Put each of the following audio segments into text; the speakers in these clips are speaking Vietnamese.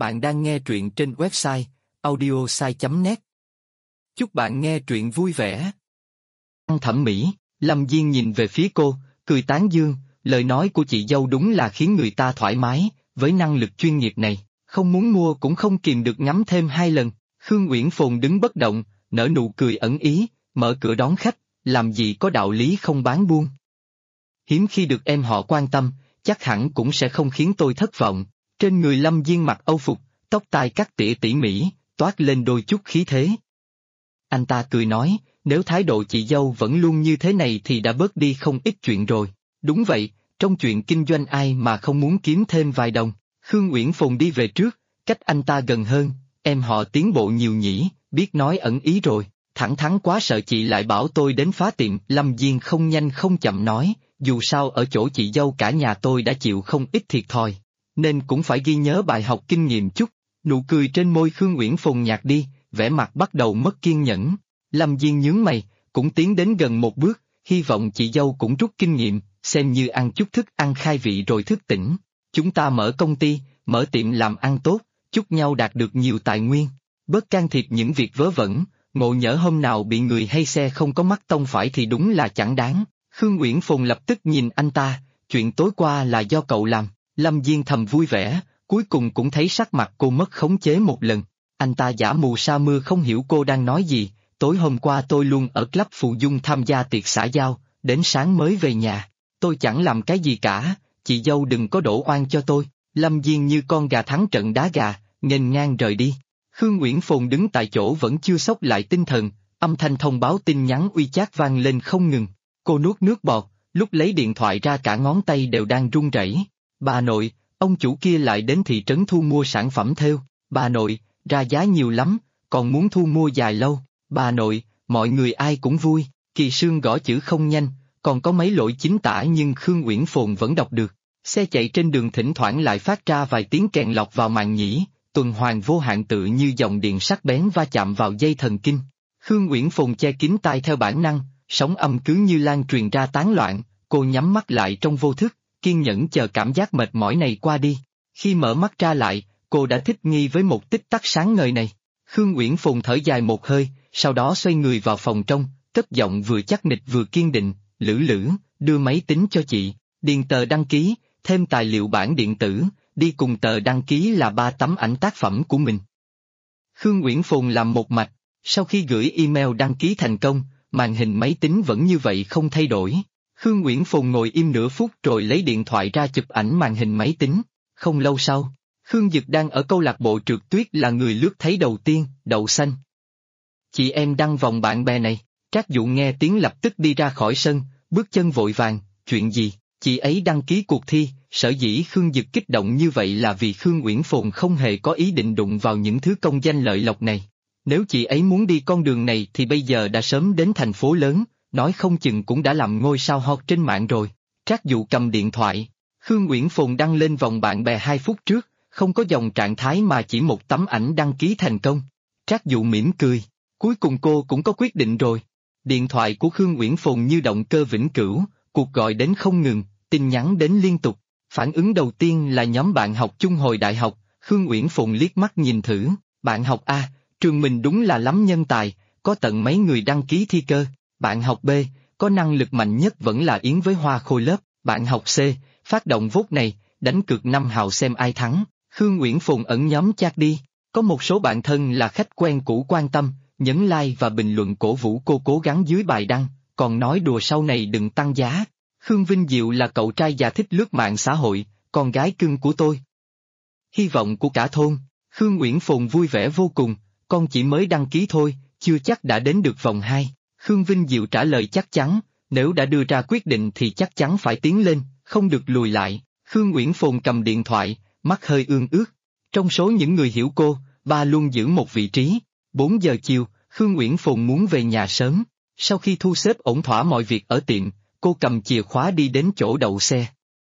Bạn đang nghe truyện trên website audiosai.net. Chúc bạn nghe truyện vui vẻ. Thẩm mỹ, Lâm Diên nhìn về phía cô, cười tán dương, lời nói của chị dâu đúng là khiến người ta thoải mái, với năng lực chuyên nghiệp này, không muốn mua cũng không kìm được ngắm thêm 2 lần. Khương Uyển Phồn đứng bất động, nở nụ cười ẩn ý, mở cửa đón khách, làm gì có đạo lý không bán buôn. Hiếm khi được em họ quan tâm, chắc hẳn cũng sẽ không khiến tôi thất vọng. Trên người Lâm Diên mặc âu phục, tóc tai cắt tỉa tỉ mỉ, toát lên đôi chút khí thế. Anh ta cười nói, nếu thái độ chị dâu vẫn luôn như thế này thì đã bớt đi không ít chuyện rồi. Đúng vậy, trong chuyện kinh doanh ai mà không muốn kiếm thêm vài đồng. Khương Uyển Phồn đi về trước, cách anh ta gần hơn, em họ tiến bộ nhiều nhỉ, biết nói ẩn ý rồi, thẳng thắn quá sợ chị lại bảo tôi đến phá tiệm. Lâm Diên không nhanh không chậm nói, dù sao ở chỗ chị dâu cả nhà tôi đã chịu không ít thiệt thòi, nên cũng phải ghi nhớ bài học kinh nghiệm chút. Nụ cười trên môi Khương Uyển Phồn nhạt đi, vẻ mặt bắt đầu mất kiên nhẫn. Lâm Diên nhướng mày, cũng tiến đến gần một bước, hy vọng chị dâu cũng rút kinh nghiệm, xem như ăn chút thức ăn khai vị rồi thức tỉnh. Chúng ta mở công ty, mở tiệm làm ăn tốt, chúc nhau đạt được nhiều tài nguyên, bớt can thiệp những việc vớ vẩn, ngộ nhỡ hôm nào bị người hay xe không có mắt tông phải thì đúng là chẳng đáng. Khương Uyển Phồn lập tức nhìn anh ta, chuyện tối qua là do cậu làm. Lâm Diên thầm vui vẻ, cuối cùng cũng thấy sắc mặt cô mất khống chế một lần. Anh ta giả mù sa mưa không hiểu cô đang nói gì, tối hôm qua tôi luôn ở club Phù Dung tham gia tiệc xã giao, đến sáng mới về nhà. Tôi chẳng làm cái gì cả, chị dâu đừng có đổ oan cho tôi. Lâm Diên như con gà thắng trận đá gà, nghênh ngang rời đi. Khương Uyển Phồn đứng tại chỗ vẫn chưa xốc lại tinh thần, âm thanh thông báo tin nhắn WeChat vang lên không ngừng. Cô nuốt nước bọt, lúc lấy điện thoại ra cả ngón tay đều đang run rẩy. Bà nội, ông chủ kia lại đến thị trấn thu mua sản phẩm thêu. Bà nội, ra giá nhiều lắm, còn muốn thu mua dài lâu. Bà nội, mọi người ai cũng vui. Kỳ Sương gõ chữ không nhanh, còn có mấy lỗi chính tả nhưng Khương Uyển Phồn vẫn đọc được. Xe chạy trên đường thỉnh thoảng lại phát ra vài tiếng kèn lọc vào màng nhĩ, tuần hoàn vô hạn tự như dòng điện sắc bén va chạm vào dây thần kinh. Khương Uyển Phồn che kín tai theo bản năng, sóng âm cứ như lan truyền ra tán loạn, cô nhắm mắt lại trong vô thức, kiên nhẫn chờ cảm giác mệt mỏi này qua đi. Khi mở mắt ra lại, cô đã thích nghi với một tích tắc sáng ngời này. Khương Uyển Phồn thở dài một hơi, sau đó xoay người vào phòng trong, cất giọng vừa chắc nịch vừa kiên định, Lữ Lữ, đưa máy tính cho chị, điền tờ đăng ký, thêm tài liệu bản điện tử, đi cùng tờ đăng ký là 3 tấm ảnh tác phẩm của mình. Khương Uyển Phồn làm một mạch, sau khi gửi email đăng ký thành công, màn hình máy tính vẫn như vậy không thay đổi. Khương Uyển Phồn ngồi im nửa phút rồi lấy điện thoại ra chụp ảnh màn hình máy tính. Không lâu sau, Khương Dực đang ở câu lạc bộ trượt tuyết là người lướt thấy đầu tiên, đậu xanh. Chị em đăng vòng bạn bè này, Trác Dụ nghe tiếng lập tức đi ra khỏi sân, bước chân vội vàng, chuyện gì, chị ấy đăng ký cuộc thi. Sở dĩ Khương Dực kích động như vậy là vì Khương Uyển Phồn không hề có ý định đụng vào những thứ công danh lợi lộc này. Nếu chị ấy muốn đi con đường này thì bây giờ đã sớm đến thành phố lớn, nói không chừng cũng đã làm ngôi sao hot trên mạng rồi. Trác Dụ cầm điện thoại, Khương Uyển Phồn đăng lên vòng bạn bè 2 phút trước, không có dòng trạng thái mà chỉ một tấm ảnh đăng ký thành công. Trác Dụ mỉm cười, cuối cùng cô cũng có quyết định rồi. Điện thoại của Khương Uyển Phồn như động cơ vĩnh cửu, cuộc gọi đến không ngừng, tin nhắn đến liên tục. Phản ứng đầu tiên là nhóm bạn học chung hồi đại học. Khương Uyển Phồn liếc mắt nhìn thử, bạn học A, trường mình đúng là lắm nhân tài, có tận mấy người đăng ký thi cơ. Bạn học B, có năng lực mạnh nhất vẫn là Yến với Hoa Khôi lớp. Bạn học C, phát động vote này, đánh cược 5 hào xem ai thắng. Khương Uyển Phồn ẩn nhóm chat đi, có một số bạn thân là khách quen cũ quan tâm, nhấn like và bình luận cổ vũ cô cố gắng dưới bài đăng, còn nói đùa sau này đừng tăng giá. Khương Vinh Diệu là cậu trai già thích lướt mạng xã hội, con gái cưng của tôi. Hy vọng của cả thôn. Khương Uyển Phồn vui vẻ vô cùng, con chỉ mới đăng ký thôi, chưa chắc đã đến được vòng 2. Khương Vinh Diệu trả lời chắc chắn, nếu đã đưa ra quyết định thì chắc chắn phải tiến lên, không được lùi lại. Khương Uyển Phồn cầm điện thoại, mắt hơi ương ướt. Trong số những người hiểu cô, ba luôn giữ một vị trí. 4 giờ chiều, Khương Uyển Phồn muốn về nhà sớm. Sau khi thu xếp ổn thỏa mọi việc ở tiệm, cô cầm chìa khóa đi đến chỗ đậu xe.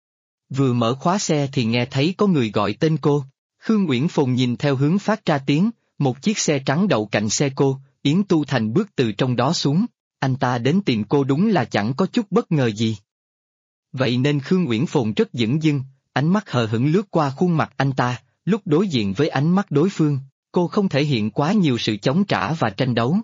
Vừa mở khóa xe thì nghe thấy có người gọi tên cô. Khương Uyển Phồn nhìn theo hướng phát ra tiếng, một chiếc xe trắng đậu cạnh xe cô, Yến Tu Thành bước từ trong đó xuống. Anh ta đến tìm cô đúng là chẳng có chút bất ngờ gì. Vậy nên Khương Uyển Phồn rất dửng dưng, ánh mắt hờ hững lướt qua khuôn mặt anh ta, Lúc đối diện với ánh mắt đối phương, cô không thể hiện quá nhiều sự chống trả và tranh đấu.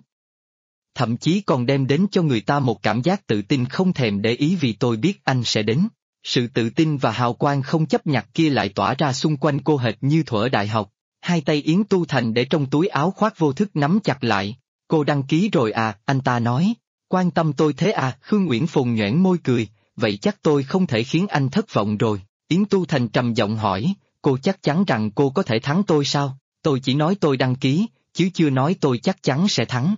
Thậm chí còn đem đến cho người ta một cảm giác tự tin không thèm để ý vì tôi biết anh sẽ đến. Sự tự tin và hào quang không chấp nhặt kia lại tỏa ra xung quanh cô hệt như thuở đại học. Hai tay Yến Tu Thành để trong túi áo khoác vô thức nắm chặt lại. Cô đăng ký rồi à, anh ta nói. Quan tâm tôi thế à, Khương Uyển Phùng nhoẻn môi cười, vậy chắc tôi không thể khiến anh thất vọng rồi. Yến Tu Thành trầm giọng hỏi, cô chắc chắn rằng cô có thể thắng tôi sao? Tôi chỉ nói tôi đăng ký, chứ chưa nói tôi chắc chắn sẽ thắng.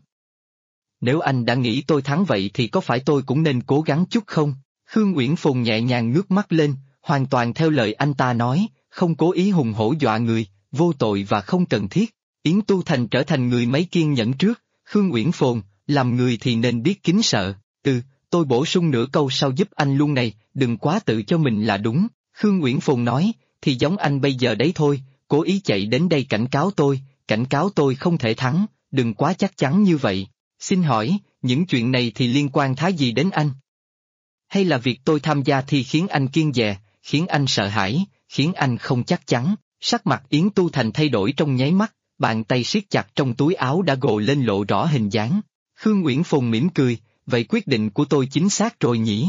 Nếu anh đã nghĩ tôi thắng vậy thì có phải tôi cũng nên cố gắng chút không? Khương Uyển Phùng nhẹ nhàng ngước mắt lên, hoàn toàn theo lời anh ta nói, không cố ý hùng hổ dọa người, vô tội và không cần thiết. Yến Tu Thành trở thành người mấy kiên nhẫn trước, Khương Uyển Phùng, làm người thì nên biết kính sợ. Tôi bổ sung nửa câu sau giúp anh luôn này, đừng quá tự cho mình là đúng. Khương Uyển Phùng nói, thì giống anh bây giờ đấy thôi, cố ý chạy đến đây cảnh cáo tôi không thể thắng, đừng quá chắc chắn như vậy. Xin hỏi, những chuyện này thì liên quan thái gì đến anh? Hay là việc tôi tham gia thi khiến anh kiêng dè, khiến anh sợ hãi, khiến anh không chắc chắn? Sắc mặt Yến Tu Thành thay đổi trong nháy mắt, bàn tay siết chặt trong túi áo đã gồ lên lộ rõ hình dáng. Khương Uyển Phùng mỉm cười, vậy quyết định của tôi chính xác rồi nhỉ?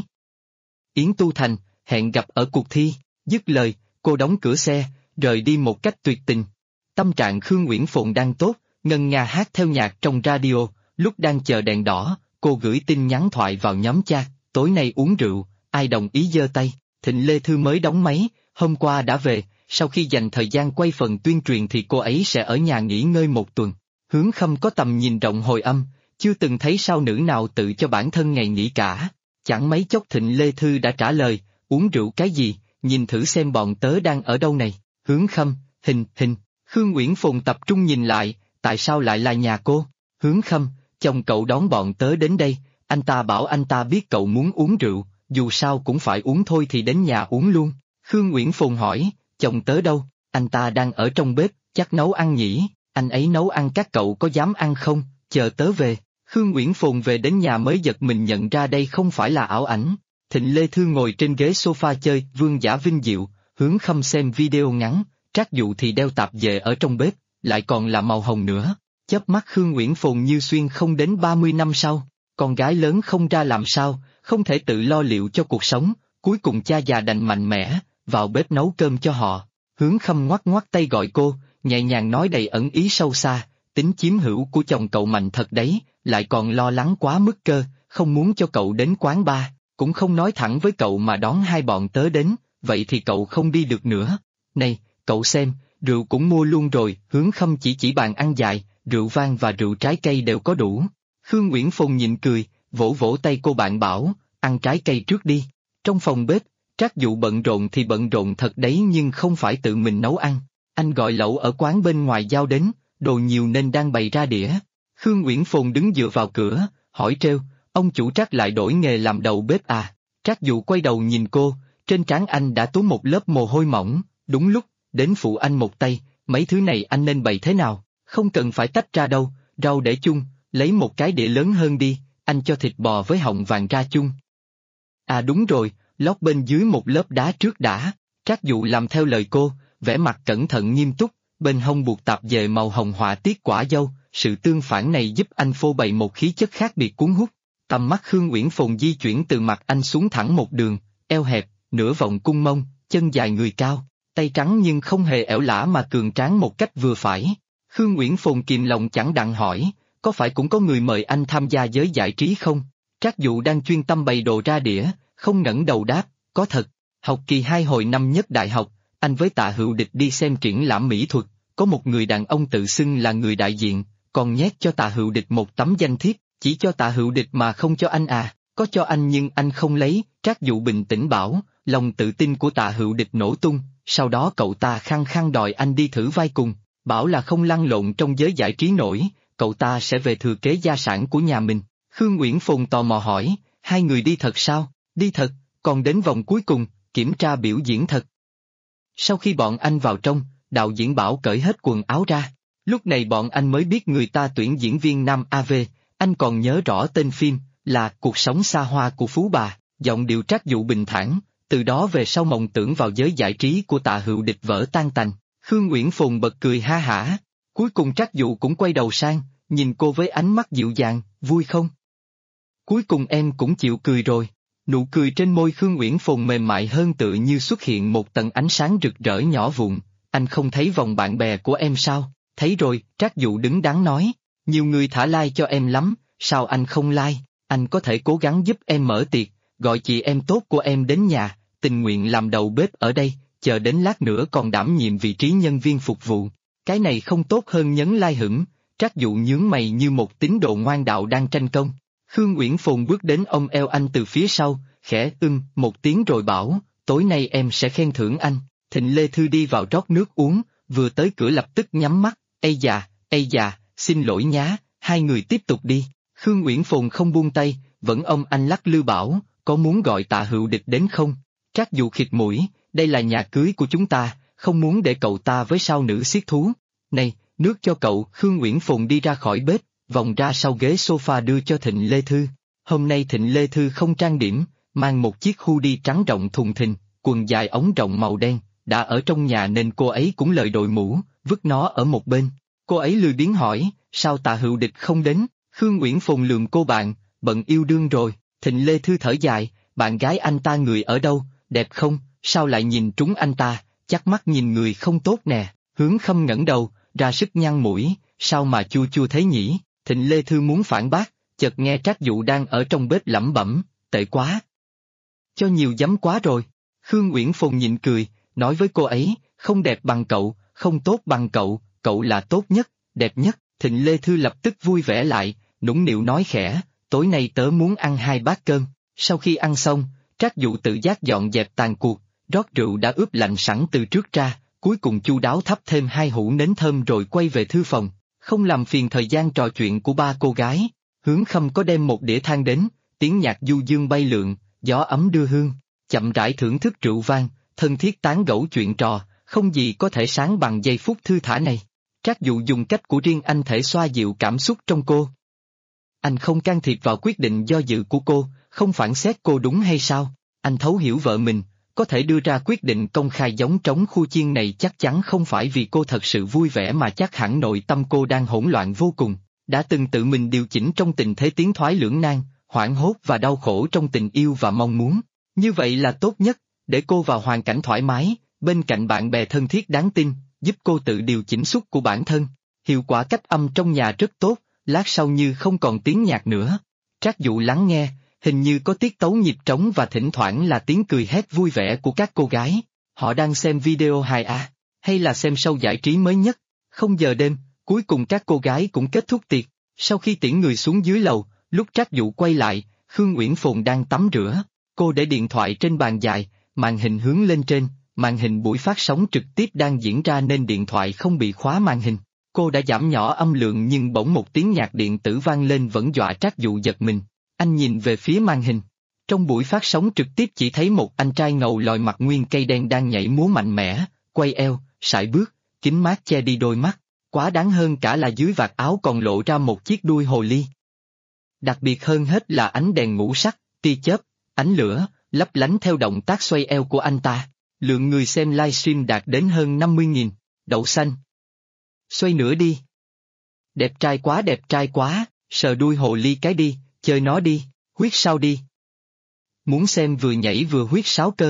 Yến Tu Thành, hẹn gặp ở cuộc thi. Dứt lời, cô đóng cửa xe, rời đi một cách tuyệt tình. Tâm trạng Khương Uyển Phùng đang tốt, ngân nga hát theo nhạc trong radio, lúc đang chờ đèn đỏ, cô gửi tin nhắn thoại vào nhóm chat, tối nay uống rượu, ai đồng ý giơ tay. Thịnh Lê Thư mới đóng máy, hôm qua đã về, sau khi dành thời gian quay phần tuyên truyền thì cô ấy sẽ ở nhà nghỉ ngơi một tuần. Hướng Khâm có tầm nhìn rộng hồi âm, chưa từng thấy sao nữ nào tự cho bản thân ngày nghỉ cả. Chẳng mấy chốc Thịnh Lê Thư đã trả lời, uống rượu cái gì, nhìn thử xem bọn tớ đang ở đâu này. Hướng Khâm, hình. Khương Uyển Phùng tập trung nhìn lại, tại sao lại là nhà cô? Hướng Khâm, chồng cậu đón bọn tớ đến đây, anh ta bảo anh ta biết cậu muốn uống rượu, dù sao cũng phải uống thôi thì đến nhà uống luôn. Khương Uyển Phùng hỏi, chồng tớ đâu? Anh ta đang ở trong bếp, chắc nấu ăn nhỉ, anh ấy nấu ăn các cậu có dám ăn không, chờ tớ về. Khương Uyển Phùng về đến nhà mới giật mình nhận ra đây không phải là ảo ảnh. Thịnh Lê Thư ngồi trên ghế sofa chơi Vương Giả Vinh Diệu, Hướng Khâm xem video ngắn, Trác Dụ thì đeo tạp dề ở trong bếp, lại còn là màu hồng nữa. Chớp mắt Khương Uyển Phùng như xuyên không đến 30 năm sau, con gái lớn không ra làm sao, không thể tự lo liệu cho cuộc sống, cuối cùng cha già đành mạnh mẽ, vào bếp nấu cơm cho họ. Hướng Khâm ngoắc ngoắc tay gọi cô, nhẹ nhàng nói đầy ẩn ý sâu xa, tính chiếm hữu của chồng cậu mạnh thật đấy, lại còn lo lắng quá mức cơ, không muốn cho cậu đến quán bar, cũng không nói thẳng với cậu mà đón hai bọn tớ đến, vậy thì cậu không đi được nữa. Này, cậu xem, rượu cũng mua luôn rồi, Hướng Khâm chỉ bàn ăn dài, rượu vang và rượu trái cây đều có đủ. Khương Uyển Phùng nhịn cười, vỗ vỗ tay cô bạn bảo, ăn trái cây trước đi. Trong phòng bếp, Trác Dụ bận rộn thì bận rộn thật đấy nhưng không phải tự mình nấu ăn. Anh gọi lẩu ở quán bên ngoài giao đến, đồ nhiều nên đang bày ra đĩa. Khương Uyển Phùng đứng dựa vào cửa, hỏi trêu, ông chủ Trác lại đổi nghề làm đầu bếp à? Trác Dụ quay đầu nhìn cô, trên trán anh đã túm một lớp mồ hôi mỏng, đúng lúc, đến phụ anh một tay, mấy thứ này anh nên bày thế nào, không cần phải tách ra đâu, rau để chung, lấy một cái đĩa lớn hơn đi, anh cho thịt bò với họng vàng ra chung. À đúng rồi, lót bên dưới một lớp đá trước đã. Trác Dụ làm theo lời cô, vẻ mặt cẩn thận nghiêm túc, bên hông buộc tạp dề màu hồng họa tiết quả dâu, sự tương phản này giúp anh phô bày một khí chất khác biệt cuốn hút. Tầm mắt Khương Uyển Phùng di chuyển từ mặt anh xuống thẳng một đường, eo hẹp, nửa vòng cung mông, chân dài người cao, tay trắng nhưng không hề ẻo lả mà cường tráng một cách vừa phải. Khương Uyển Phùng kìm lòng chẳng đặng hỏi, có phải cũng có người mời anh tham gia giới giải trí không? Trác Dụ đang chuyên tâm bày đồ ra đĩa, không ngẩng đầu đáp, có thật. Học kỳ 2 hồi năm nhất đại học, anh với Tạ Hữu Địch đi xem triển lãm mỹ thuật, có một người đàn ông tự xưng là người đại diện, còn nhét cho Tạ Hữu Địch một tấm danh thiếp, chỉ cho Tạ Hữu Địch mà không cho anh à, có cho anh nhưng anh không lấy. Trác Dụ bình tĩnh bảo, lòng tự tin của Tạ Hữu Địch nổ tung, sau đó cậu ta khăng khăng đòi anh đi thử vai cùng, bảo là không lăn lộn trong giới giải trí nổi, cậu ta sẽ về thừa kế gia sản của nhà mình. Khương Uyển Phùng tò mò hỏi, hai người đi thật sao? Đi thật, còn đến vòng cuối cùng, kiểm tra biểu diễn thật. Sau khi bọn anh vào trong, đạo diễn bảo cởi hết quần áo ra. Lúc này bọn anh mới biết người ta tuyển diễn viên nam AV, anh còn nhớ rõ tên phim, là Cuộc sống xa hoa của Phú Bà, giọng điệu Trác Dụ bình thản, từ đó về sau mộng tưởng vào giới giải trí của Tạ Hữu Địch vỡ tan tành. Khương Uyển Phồn bật cười ha hả. Cuối cùng Trác Dụ cũng quay đầu sang, nhìn cô với ánh mắt dịu dàng, vui không? Cuối cùng em cũng chịu cười rồi. Nụ cười trên môi Khương Uyển Phồn mềm mại hơn tựa như xuất hiện một tầng ánh sáng rực rỡ nhỏ vụn. Anh không thấy vòng bạn bè của em sao? Thấy rồi, Trác Dụ đứng đắn nói. Nhiều người thả like cho em lắm, sao anh không like? Anh có thể cố gắng giúp em mở tiệc, gọi chị em tốt của em đến nhà, tình nguyện làm đầu bếp ở đây, chờ đến lát nữa còn đảm nhiệm vị trí nhân viên phục vụ. Cái này không tốt hơn nhấn like hửng. Trác Dụ nhướng mày như một tín đồ ngoan đạo đang tranh công. Khương Uyển Phồn bước đến ôm eo anh từ phía sau, khẽ một tiếng rồi bảo, tối nay em sẽ khen thưởng anh. Thịnh Lê Thư đi vào rót nước uống, vừa tới cửa lập tức nhắm mắt, ây già, xin lỗi nhá, hai người tiếp tục đi. Khương Uyển Phồn không buông tay, vẫn ôm anh lắc lư bảo, có muốn gọi Tạ Hữu Địch đến không? Trác Dụ khịt mũi, đây là nhà cưới của chúng ta, không muốn để cậu ta với sao nữ siết thú. Này, nước cho cậu. Khương Uyển Phồn đi ra khỏi bếp, vòng ra sau ghế sofa đưa cho Thịnh Lê Thư. Hôm nay Thịnh Lê Thư không trang điểm, mang một chiếc hoodie trắng rộng thùng thình, quần dài ống rộng màu đen, đã ở trong nhà nên cô ấy cũng lời đội mũ, vứt nó ở một bên. Cô ấy lười biếng hỏi, sao Tạ Hữu Địch không đến? Khương Uyển Phồn lườm cô bạn, bận yêu đương rồi. Thịnh Lê Thư thở dài, bạn gái anh ta người ở đâu, đẹp không, sao lại nhìn trúng anh ta, chắc mắt nhìn người không tốt nè. Hướng Khâm ngẩng đầu, ra sức nhăn mũi, sao mà chua chua thế nhỉ? Thịnh Lê Thư muốn phản bác, chợt nghe Trác Dụ đang ở trong bếp lẩm bẩm, tệ quá. Cho nhiều giấm quá rồi. Khương Uyển Phồn nhịn cười, nói với cô ấy, không đẹp bằng cậu, không tốt bằng cậu, cậu là tốt nhất, đẹp nhất. Thịnh Lê Thư lập tức vui vẻ lại, nũng nịu nói khẽ, tối nay tớ muốn ăn 2 bát cơm. Sau khi ăn xong, Trác Dụ tự giác dọn dẹp tàn cuộc, rót rượu đã ướp lạnh sẵn từ trước ra, cuối cùng chu đáo thắp thêm 2 hũ nến thơm rồi quay về thư phòng, không làm phiền thời gian trò chuyện của ba cô gái. Hướng Khâm có đem một đĩa than đến, tiếng nhạc du dương bay lượn, gió ấm đưa hương, chậm rãi thưởng thức rượu vang, thân thiết tán gẫu chuyện trò, không gì có thể sáng bằng giây phút thư thả này. Trác Dụ dùng cách của riêng anh thể xoa dịu cảm xúc trong cô. Anh không can thiệp vào quyết định do dự của cô, không phản xét cô đúng hay sao. Anh thấu hiểu vợ mình, có thể đưa ra quyết định công khai giống trống khu chiên này chắc chắn không phải vì cô thật sự vui vẻ mà chắc hẳn nội tâm cô đang hỗn loạn vô cùng, đã từng tự mình điều chỉnh trong tình thế tiến thoái lưỡng nan, hoảng hốt và đau khổ trong tình yêu và mong muốn. Như vậy là tốt nhất, để cô vào hoàn cảnh thoải mái, bên cạnh bạn bè thân thiết đáng tin, giúp cô tự điều chỉnh xúc của bản thân. Hiệu quả cách âm trong nhà rất tốt, lát sau như không còn tiếng nhạc nữa. Trác Dụ lắng nghe, hình như có tiết tấu nhịp trống và thỉnh thoảng là tiếng cười hét vui vẻ của các cô gái. Họ đang xem video hài à, hay là xem show giải trí mới nhất? Không giờ đêm, cuối cùng các cô gái cũng kết thúc tiệc. Sau khi tiễn người xuống dưới lầu, lúc Trác Dụ quay lại, Khương Uyển Phồn đang tắm rửa. Cô để điện thoại trên bàn dài, màn hình hướng lên trên, màn hình buổi phát sóng trực tiếp đang diễn ra nên điện thoại không bị khóa màn hình. Cô đã giảm nhỏ âm lượng nhưng bỗng một tiếng nhạc điện tử vang lên vẫn dọa Trác Dụ giật mình. Anh nhìn về phía màn hình. Trong buổi phát sóng trực tiếp chỉ thấy một anh trai ngầu lòi mặt nguyên cây đen đang nhảy múa mạnh mẽ, quay eo, sải bước, kính mát che đi đôi mắt. Quá đáng hơn cả là dưới vạt áo còn lộ ra một chiếc đuôi hồ ly. Đặc biệt hơn hết là ánh đèn ngũ sắc, tia chớp, ánh lửa, lấp lánh theo động tác xoay eo của anh ta. Lượng người xem livestream đạt đến hơn 50.000. Đậu xanh. Xoay nữa đi. Đẹp trai quá, sờ đuôi hồ ly cái đi, chơi nó đi, huyết sáo đi. Muốn xem vừa nhảy vừa huyết sáo cơ.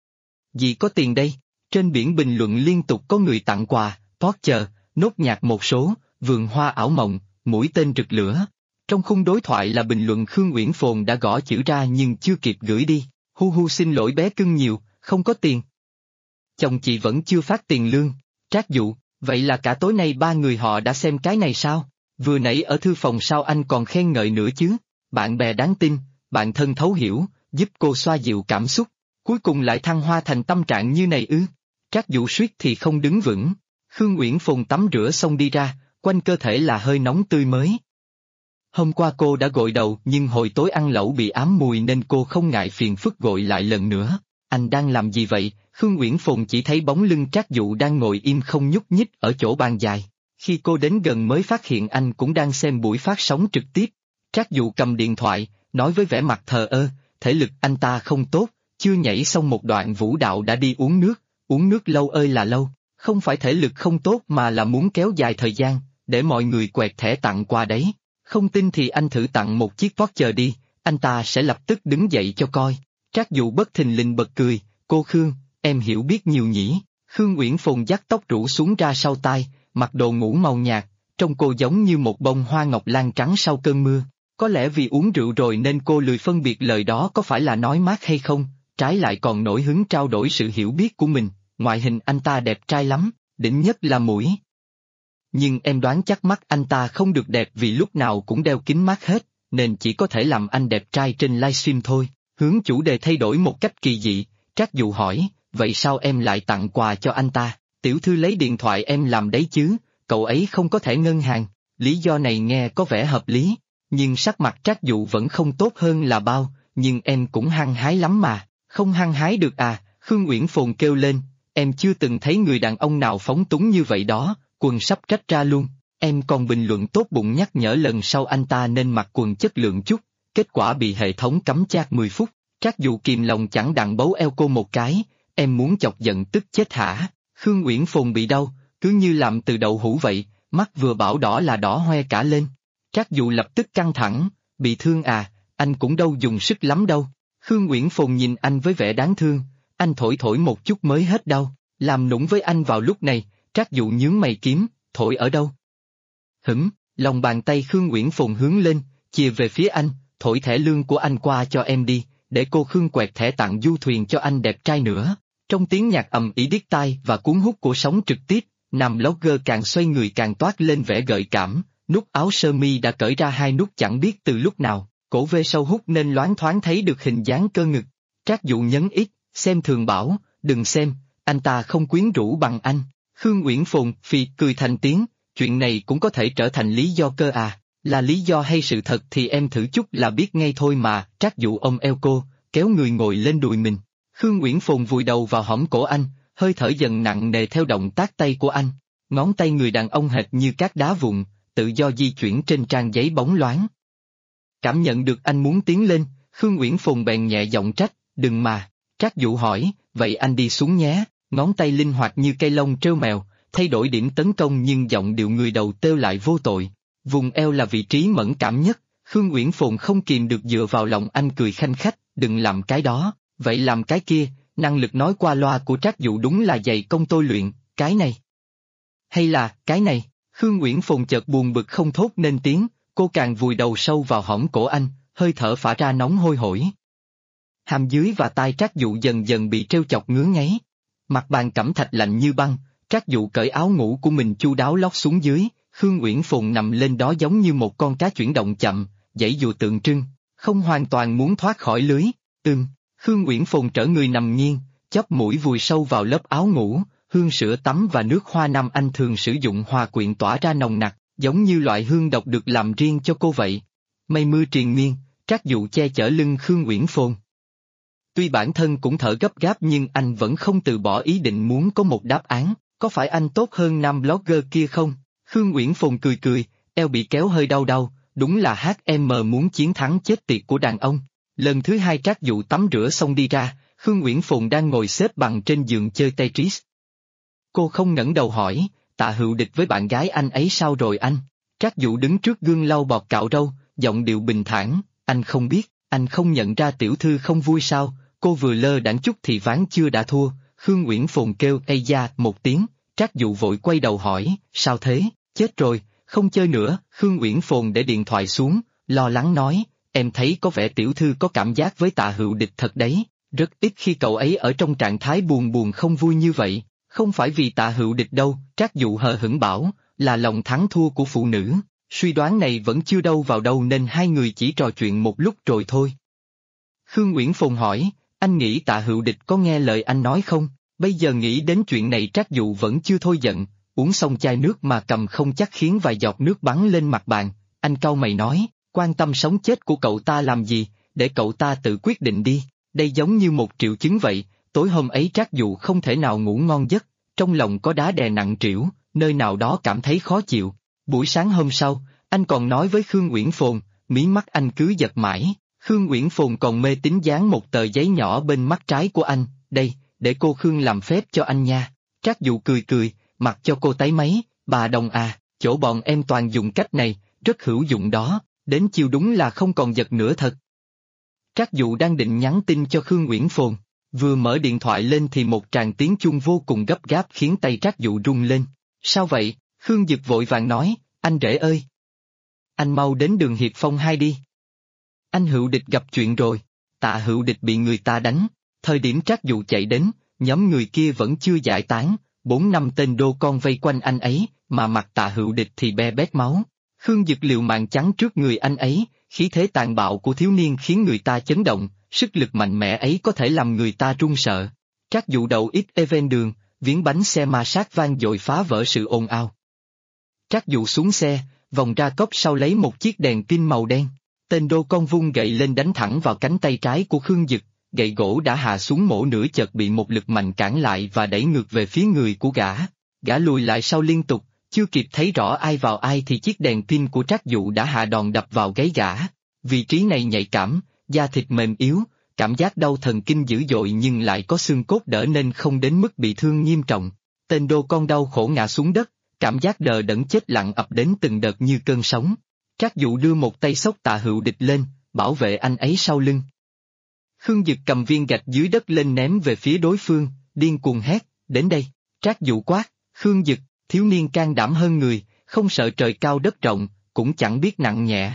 Gì có tiền đây? Trên biển bình luận liên tục có người tặng quà, Porsche, nốt nhạc một số, vườn hoa ảo mộng, mũi tên rực lửa. Trong khung đối thoại là bình luận Khương Uyển Phồn đã gõ chữ ra nhưng chưa kịp gửi đi. Hu xin lỗi bé cưng nhiều, không có tiền. Chồng chị vẫn chưa phát tiền lương. Trác Dụ, vậy là cả tối nay 3 người họ đã xem cái này sao? Vừa nãy ở thư phòng sao anh còn khen ngợi nữa chứ? Bạn bè đáng tin, bạn thân thấu hiểu, giúp cô xoa dịu cảm xúc. Cuối cùng lại thăng hoa thành tâm trạng như này ư? Trác Dụ suýt thì không đứng vững. Khương Uyển Phồn tắm rửa xong đi ra, quanh cơ thể là hơi nóng tươi mới. Hôm qua cô đã gội đầu nhưng hồi tối ăn lẩu bị ám mùi nên cô không ngại phiền phức gội lại lần nữa. Anh đang làm gì vậy? Khương Uyển Phồn chỉ thấy bóng lưng Trác Dụ đang ngồi im không nhúc nhích ở chỗ bàn dài. Khi cô đến gần mới phát hiện anh cũng đang xem buổi phát sóng trực tiếp. Trác Dụ cầm điện thoại, nói với vẻ mặt thờ ơ, thể lực anh ta không tốt, chưa nhảy xong một đoạn vũ đạo đã đi uống nước lâu ơi là lâu. Không phải thể lực không tốt mà là muốn kéo dài thời gian, để mọi người quẹt thẻ tặng quà đấy. Không tin thì anh thử tặng một chiếc Porsche đi, anh ta sẽ lập tức đứng dậy cho coi. Trác Dụ bất thình lình bật cười, cô Khương, em hiểu biết nhiều nhỉ. Khương Uyển Phồn dắt tóc rủ xuống ra sau tai, mặc đồ ngủ màu nhạt, trông cô giống như một bông hoa ngọc lan trắng sau cơn mưa. Có lẽ vì uống rượu rồi nên cô lười phân biệt lời đó có phải là nói mát hay không, trái lại còn nổi hứng trao đổi sự hiểu biết của mình. Ngoại hình anh ta đẹp trai lắm, đỉnh nhất là mũi. Nhưng em đoán chắc mắt anh ta không được đẹp vì lúc nào cũng đeo kính mát hết, nên chỉ có thể làm anh đẹp trai trên livestream thôi. Hướng chủ đề thay đổi một cách kỳ dị, Trác Dụ hỏi, vậy sao em lại tặng quà cho anh ta? Tiểu thư lấy điện thoại em làm đấy chứ, cậu ấy không có thẻ ngân hàng. Lý do này nghe có vẻ hợp lý, nhưng sắc mặt Trác Dụ vẫn không tốt hơn là bao, nhưng em cũng hăng hái lắm mà. Không hăng hái được à? Khương Uyển Phồn kêu lên, em chưa từng thấy người đàn ông nào phóng túng như vậy đó, quần sắp rách ra luôn. Em còn bình luận tốt bụng nhắc nhở lần sau anh ta nên mặc quần chất lượng chút, kết quả bị hệ thống cấm chát 10 phút. Trác Dụ kìm lòng chẳng đặng bấu eo cô một cái, em muốn chọc giận tức chết hả? Khương Uyển Phồn bị đau, cứ như làm từ đậu hũ vậy, mắt vừa bảo đỏ là đỏ hoe cả lên. Trác Dụ lập tức căng thẳng, bị thương à, anh cũng đâu dùng sức lắm đâu. Khương Uyển Phồn nhìn anh với vẻ đáng thương, anh thổi thổi một chút mới hết đau. Làm nũng với anh vào lúc này, Trác Dụ nhướng mày kiếm, thổi ở đâu? Lòng bàn tay Khương Uyển Phồn hướng lên, chìa về phía anh, thổi thẻ lương của anh qua cho em đi, để cô Khương quẹt thẻ tặng du thuyền cho anh đẹp trai nữa. Trong tiếng nhạc ầm ĩ điếc tai và cuốn hút của sóng trực tiếp, nam blogger càng xoay người càng toát lên vẻ gợi cảm, nút áo sơ mi đã cởi ra 2 nút chẳng biết từ lúc nào, cổ vê sâu hút nên loáng thoáng thấy được hình dáng cơ ngực. Trác Dụ nhấn ít, xem thường bảo, đừng xem, anh ta không quyến rũ bằng anh. Khương Uyển Phồn phì cười thành tiếng, chuyện này cũng có thể trở thành lý do cơ à, là lý do hay sự thật thì em thử chút là biết ngay thôi mà. Trác Dụ ôm eo cô, kéo người ngồi lên đùi mình. Khương Uyển Phồn vùi đầu vào hõm cổ anh, hơi thở dần nặng nề theo động tác tay của anh. Ngón tay người đàn ông hệt như các đá vụn, tự do di chuyển trên trang giấy bóng loáng. Cảm nhận được anh muốn tiến lên, Khương Uyển Phồn bèn nhẹ giọng trách, đừng mà. Trác Dụ hỏi, vậy anh đi xuống nhé. Ngón tay linh hoạt như cây lông trêu mèo, thay đổi điểm tấn công nhưng giọng điệu người đầu têu lại vô tội. Vùng eo là vị trí mẫn cảm nhất, Khương Uyển Phồn không kìm được dựa vào lòng anh cười khanh khách, đừng làm cái đó, vậy làm cái kia. Năng lực nói qua loa của Trác Dụ đúng là dày công tôi luyện, cái này. Hay là, cái này, Khương Uyển Phồn chợt buồn bực không thốt nên tiếng, cô càng vùi đầu sâu vào hõm cổ anh, hơi thở phả ra nóng hôi hổi. Hàm dưới và tai Trác Dụ dần dần bị trêu chọc ngứa ngáy. Mặt bàn cẩm thạch lạnh như băng, Trác Dụ cởi áo ngủ của mình chu đáo lót xuống dưới, Khương Uyển Phồn nằm lên đó giống như một con cá chuyển động chậm, giãy dụa tượng trưng, không hoàn toàn muốn thoát khỏi lưới. Khương Uyển Phồn trở người nằm nghiêng, chóp mũi vùi sâu vào lớp áo ngủ, hương sữa tắm và nước hoa Nam Anh thường sử dụng hòa quyện tỏa ra nồng nặc, giống như loại hương độc được làm riêng cho cô vậy. Mây mưa triền miên, Trác Dụ che chở lưng Khương Uyển Phồn. Tuy bản thân cũng thở gấp gáp nhưng anh vẫn không từ bỏ ý định muốn có một đáp án, có phải anh tốt hơn nam blogger kia không? Khương Uyển Phồn cười cười, eo bị kéo hơi đau đau, đúng là HM muốn chiến thắng chết tiệt của đàn ông. Lần thứ 2 Trác Dụ tắm rửa xong đi ra, Khương Uyển Phồn đang ngồi xếp bằng trên giường chơi Tetris. Cô không ngẩng đầu hỏi, Tạ Hữu Địch với bạn gái anh ấy sao rồi anh? Trác Dụ đứng trước gương lau bọt cạo râu, giọng điệu bình thản, anh không biết, anh không nhận ra tiểu thư không vui sao? Cô vừa lơ đãng chút thì ván chưa đã thua. Khương Uyển Phồn kêu ây da một tiếng, Trác Dụ vội quay đầu hỏi, sao thế, chết rồi, không chơi nữa. Khương Uyển Phồn để điện thoại xuống, lo lắng nói, em thấy có vẻ tiểu thư có cảm giác với Tạ Hữu Địch thật đấy, rất ít khi cậu ấy ở trong trạng thái buồn buồn không vui như vậy, không phải vì Tạ Hữu Địch đâu. Trác Dụ hờ hững bảo, là lòng thắng thua của phụ nữ, suy đoán này vẫn chưa đâu vào đâu nên hai người chỉ trò chuyện một lúc rồi thôi. Khương Uyển Phồn hỏi, anh nghĩ Tạ Hữu Địch có nghe lời anh nói không? Bây giờ nghĩ đến chuyện này Trác Dụ vẫn chưa thôi giận, uống xong chai nước mà cầm không chắc khiến vài giọt nước bắn lên mặt bàn, anh cau mày nói, quan tâm sống chết của cậu ta làm gì, để cậu ta tự quyết định đi, đây giống như một triệu chứng vậy. Tối hôm ấy Trác Dụ không thể nào ngủ ngon giấc, trong lòng có đá đè nặng trĩu, nơi nào đó cảm thấy khó chịu. Buổi sáng hôm sau, anh còn nói với Khương Uyển Phồn, mí mắt anh cứ giật mãi. Khương Uyển Phồn còn mê tín dán một tờ giấy nhỏ bên mắt trái của anh, đây, để cô Khương làm phép cho anh nha. Trác Dụ cười cười, mặc cho cô tái máy, bà Đồng à, chỗ bọn em toàn dùng cách này, rất hữu dụng đó, đến chiều đúng là không còn giật nữa thật. Trác Dụ đang định nhắn tin cho Khương Uyển Phồn, vừa mở điện thoại lên thì một tràng tiếng chuông vô cùng gấp gáp khiến tay Trác Dụ rung lên. Sao vậy? Khương Dực vội vàng nói, anh rể ơi! Anh mau đến đường Hiệp Phong 2 đi. Anh Hữu Địch gặp chuyện rồi, Tạ Hữu Địch bị người ta đánh, thời điểm Trác Dụ chạy đến, nhóm người kia vẫn chưa giải tán, 4-5 tên đô con vây quanh anh ấy, mà mặt Tạ Hữu Địch thì be bét máu. Khương Dực liều mạng chắn trước người anh ấy, khí thế tàn bạo của thiếu niên khiến người ta chấn động, sức lực mạnh mẽ ấy có thể làm người ta run sợ. Trác Dụ đậu ít ven đường, viếng bánh xe ma sát vang dội phá vỡ sự ồn ào. Trác Dụ xuống xe, vòng ra cốc sau lấy một chiếc đèn pin màu đen. Tên đô con vung gậy lên đánh thẳng vào cánh tay trái của Khương Dực, gậy gỗ đã hạ xuống mổ nửa chợt bị một lực mạnh cản lại và đẩy ngược về phía người của gã. Gã lùi lại sau liên tục, chưa kịp thấy rõ ai vào ai thì chiếc đèn pin của Trác Dụ đã hạ đòn đập vào gáy gã. Vị trí này nhạy cảm, da thịt mềm yếu, cảm giác đau thần kinh dữ dội nhưng lại có xương cốt đỡ nên không đến mức bị thương nghiêm trọng. Tên đô con đau khổ ngã xuống đất, cảm giác đờ đẫn chết lặng ập đến từng đợt như cơn sóng. Trác Dụ đưa một tay xốc Tạ Hữu Địch lên, bảo vệ anh ấy sau lưng. Khương Dực cầm viên gạch dưới đất lên ném về phía đối phương, điên cuồng hét, đến đây. Trác Dụ quát, Khương Dực, thiếu niên can đảm hơn người, không sợ trời cao đất rộng, cũng chẳng biết nặng nhẹ.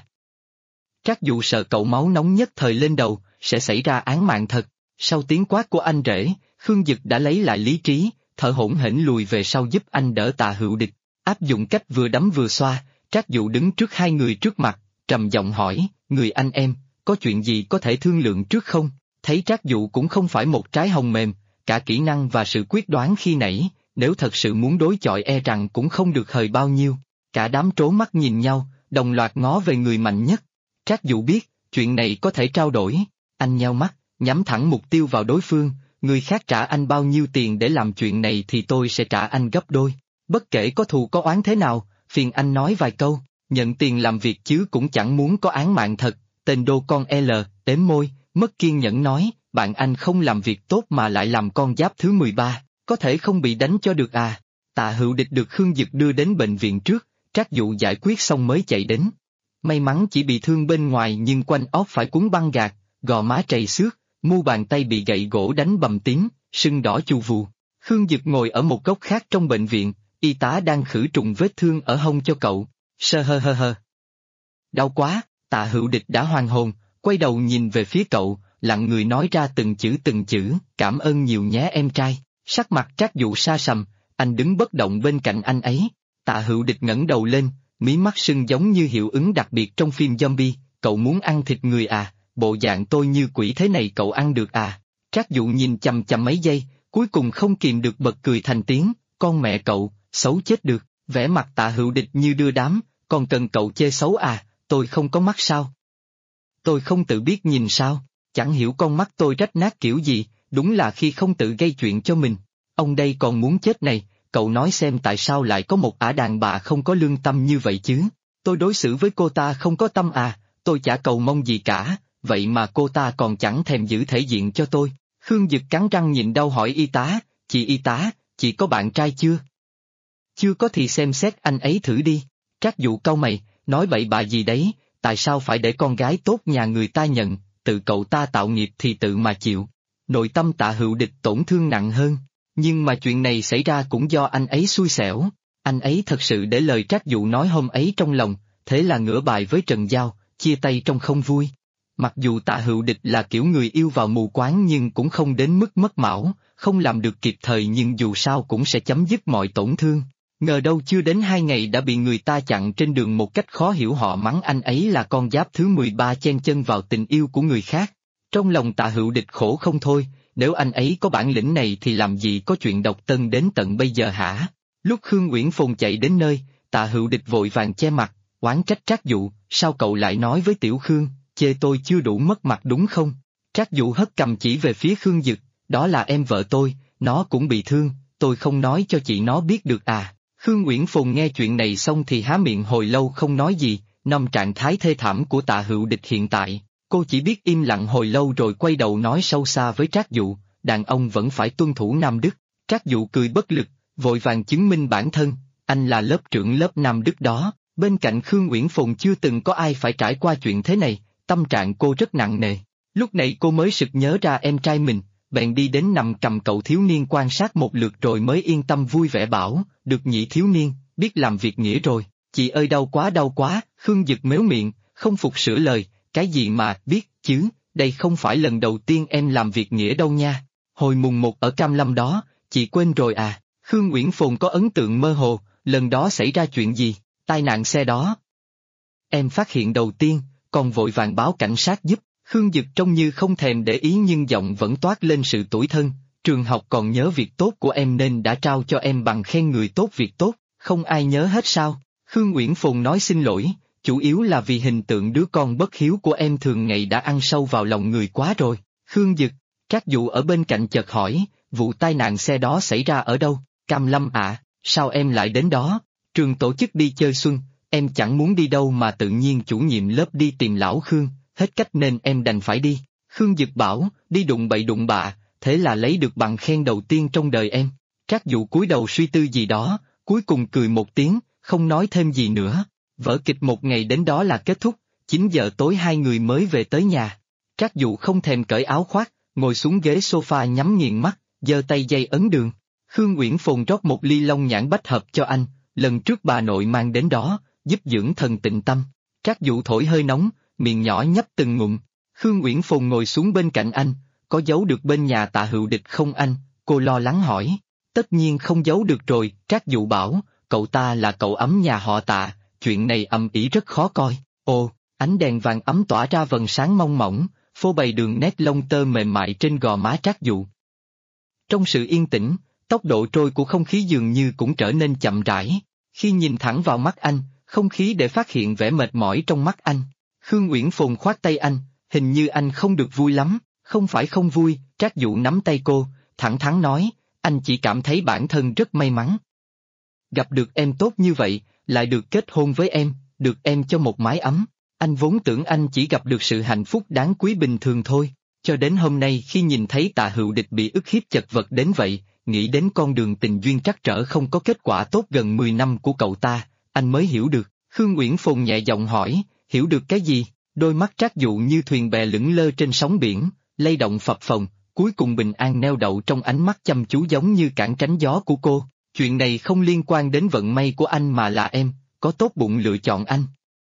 Trác Dụ sợ cậu máu nóng nhất thời lên đầu, sẽ xảy ra án mạng thật. Sau tiếng quát của anh rể, Khương Dực đã lấy lại lý trí, thở hổn hển lùi về sau giúp anh đỡ Tạ Hữu Địch. Áp dụng cách vừa đấm vừa xoa, Trác Dụ đứng trước hai người trước mặt, trầm giọng hỏi, người anh em, có chuyện gì có thể thương lượng trước không? Thấy Trác Dụ cũng không phải một trái hồng mềm, cả kỹ năng và sự quyết đoán khi nãy, nếu thật sự muốn đối chọi e rằng cũng không được hời bao nhiêu. Cả đám trố mắt nhìn nhau, đồng loạt ngó về người mạnh nhất. Trác Dụ biết, chuyện này có thể trao đổi, anh nheo mắt, nhắm thẳng mục tiêu vào đối phương, người khác trả anh bao nhiêu tiền để làm chuyện này thì tôi sẽ trả anh gấp đôi. Bất kể có thù có oán thế nào, phiền anh nói vài câu, nhận tiền làm việc chứ cũng chẳng muốn có án mạng thật. Tên đô con L, đếm môi, mất kiên nhẫn nói, bạn anh không làm việc tốt mà lại làm con giáp thứ 13, có thể không bị đánh cho được à. Tạ Hữu Địch được Khương Dực đưa đến bệnh viện trước, Trác Dụ giải quyết xong mới chạy đến. May mắn chỉ bị thương bên ngoài nhưng quanh óc phải cuốn băng gạc, gò má trầy xước, mu bàn tay bị gậy gỗ đánh bầm tím, sưng đỏ chù vù. Khương Dực ngồi ở một góc khác trong bệnh viện, y tá đang khử trùng vết thương ở hông cho cậu, sơ hơ hơ hơ. Đau quá, Tạ Hữu Địch đã hoàn hồn, quay đầu nhìn về phía cậu, lặng người nói ra từng chữ, cảm ơn nhiều nhé em trai. Sắc mặt Trác Dụ sa sầm, anh đứng bất động bên cạnh anh ấy. Tạ Hữu Địch ngẩng đầu lên, mí mắt sưng giống như hiệu ứng đặc biệt trong phim zombie, cậu muốn ăn thịt người à, bộ dạng tôi như quỷ thế này cậu ăn được à. Trác Dụ nhìn chằm chằm mấy giây, cuối cùng không kìm được bật cười thành tiếng, con mẹ cậu, xấu chết được, vẻ mặt Tạ Hữu Địch như đưa đám, còn cần cậu chê xấu à, tôi không có mắt sao? Tôi không tự biết nhìn sao, chẳng hiểu con mắt tôi rách nát kiểu gì, đúng là khi không tự gây chuyện cho mình. Ông đây còn muốn chết này, cậu nói xem tại sao lại có một ả đàn bà không có lương tâm như vậy chứ? Tôi đối xử với cô ta không có tâm à, tôi chả cầu mong gì cả, vậy mà cô ta còn chẳng thèm giữ thể diện cho tôi. Khương Dực cắn răng nhịn đau hỏi y tá, chị y tá, chị có bạn trai chưa? Chưa có thì xem xét anh ấy thử đi. Trác Dụ cau mày, nói bậy bạ gì đấy, tại sao phải để con gái tốt nhà người ta nhận, tự cậu ta tạo nghiệp thì tự mà chịu. Nội tâm Tạ Hữu Địch tổn thương nặng hơn, nhưng mà chuyện này xảy ra cũng do anh ấy xui xẻo. Anh ấy thật sự để lời Trác Dụ nói hôm ấy trong lòng, thế là ngửa bài với Trần Giao, chia tay trong không vui. Mặc dù Tạ Hữu Địch là kiểu người yêu vào mù quáng nhưng cũng không đến mức mất mão, không làm được kịp thời nhưng dù sao cũng sẽ chấm dứt mọi tổn thương. Ngờ đâu chưa đến 2 ngày đã bị người ta chặn trên đường một cách khó hiểu, họ mắng anh ấy là con giáp thứ 13 chen chân vào tình yêu của người khác. Trong lòng Tạ Hữu Địch khổ không thôi, nếu anh ấy có bản lĩnh này thì làm gì có chuyện độc thân đến tận bây giờ hả? Lúc Khương Uyển Phồn chạy đến nơi, Tạ Hữu Địch vội vàng che mặt, oán trách Trác Dụ, sao cậu lại nói với Tiểu Khương, chê tôi chưa đủ mất mặt đúng không? Trác Dụ hất cầm chỉ về phía Khương Dực, đó là em vợ tôi, nó cũng bị thương, tôi không nói cho chị nó biết được à? Khương Uyển Phồn nghe chuyện này xong thì há miệng hồi lâu không nói gì, năm trạng thái thê thảm của Tạ Hữu Địch hiện tại, cô chỉ biết im lặng hồi lâu rồi quay đầu nói sâu xa với Trác Dụ, đàn ông vẫn phải tuân thủ nam đức. Trác Dụ cười bất lực, vội vàng chứng minh bản thân, anh là lớp trưởng lớp Nam Đức đó, bên cạnh Khương Uyển Phùng chưa từng có ai phải trải qua chuyện thế này, tâm trạng cô rất nặng nề. Lúc này cô mới sực nhớ ra em trai mình, bèn đi đến nằm cầm cậu thiếu niên quan sát một lượt rồi mới yên tâm vui vẻ bảo, được nhị thiếu niên, biết làm việc nghĩa rồi. Chị ơi đau quá, Khương giật méo miệng, không phục sửa lời, cái gì mà biết chứ, đây không phải lần đầu tiên em làm việc nghĩa đâu nha. Hồi mùng 1 ở Cam Lâm đó, chị quên rồi à? Khương Uyển Phồn có ấn tượng mơ hồ, lần đó xảy ra chuyện gì? Tai nạn xe đó. Em phát hiện đầu tiên, còn vội vàng báo cảnh sát giúp. Khương Dực trông như không thèm để ý nhưng giọng vẫn toát lên sự tủi thân. Trường học còn nhớ việc tốt của em nên đã trao cho em bằng khen người tốt việc tốt, không ai nhớ hết sao? Khương Uyển Phồn nói xin lỗi, chủ yếu là vì hình tượng đứa con bất hiếu của em thường ngày đã ăn sâu vào lòng người quá rồi. Khương Dực, Trác Dụ ở bên cạnh chợt hỏi, vụ tai nạn xe đó xảy ra ở đâu? Cam Lâm ạ, sao em lại đến đó? Trường tổ chức đi chơi xuân, em chẳng muốn đi đâu mà tự nhiên chủ nhiệm lớp đi tìm lão Khương, hết cách nên em đành phải đi. Khương Dực bảo, đi đụng bậy đụng bạ, thế là lấy được bằng khen đầu tiên trong đời em. Trác Dụ cúi đầu suy tư gì đó, cuối cùng cười một tiếng, không nói thêm gì nữa. Vở kịch một ngày đến đó là kết thúc, 9 giờ tối hai người mới về tới nhà. Trác Dụ không thèm cởi áo khoác, ngồi xuống ghế sofa nhắm nghiền mắt, giơ tay dây ấn đường. Khương Uyển Phồn rót một ly long nhãn bách hợp cho anh, lần trước bà nội mang đến đó, giúp dưỡng thần tịnh tâm. Trác Dụ thổi hơi nóng, miệng nhỏ nhấp từng ngụm. Khương Uyển Phồn ngồi xuống bên cạnh anh, có giấu được bên nhà Tạ Hữu Địch không anh? Cô lo lắng hỏi. Tất nhiên không giấu được rồi, Trác Dụ bảo, cậu ta là cậu ấm nhà họ Tạ, chuyện này ầm ĩ rất khó coi. Ồ, ánh đèn vàng ấm tỏa ra vầng sáng mong mỏng, phô bày đường nét lông tơ mềm mại trên gò má Trác Dụ. Trong sự yên tĩnh, tốc độ trôi của không khí dường như cũng trở nên chậm rãi. Khi nhìn thẳng vào mắt anh, không khí để phát hiện vẻ mệt mỏi trong mắt anh. Khương Uyển Phồn khoát tay anh, hình như anh không được vui lắm. Không phải không vui, Trác Dụ nắm tay cô, thẳng thắn nói, anh chỉ cảm thấy bản thân rất may mắn. Gặp được em tốt như vậy, lại được kết hôn với em, được em cho một mái ấm. Anh vốn tưởng anh chỉ gặp được sự hạnh phúc đáng quý bình thường thôi. Cho đến hôm nay khi nhìn thấy Tạ Hữu Địch bị ức hiếp chật vật đến vậy, nghĩ đến con đường tình duyên trắc trở không có kết quả tốt gần 10 năm của cậu ta, anh mới hiểu được. Khương Uyển Phồn nhẹ giọng hỏi, hiểu được cái gì? Đôi mắt Trác Dụ như thuyền bè lững lơ trên sóng biển, lay động phập phồng, cuối cùng bình an neo đậu trong ánh mắt chăm chú giống như cản tránh gió của cô. Chuyện này không liên quan đến vận may của anh mà là em, có tốt bụng lựa chọn anh.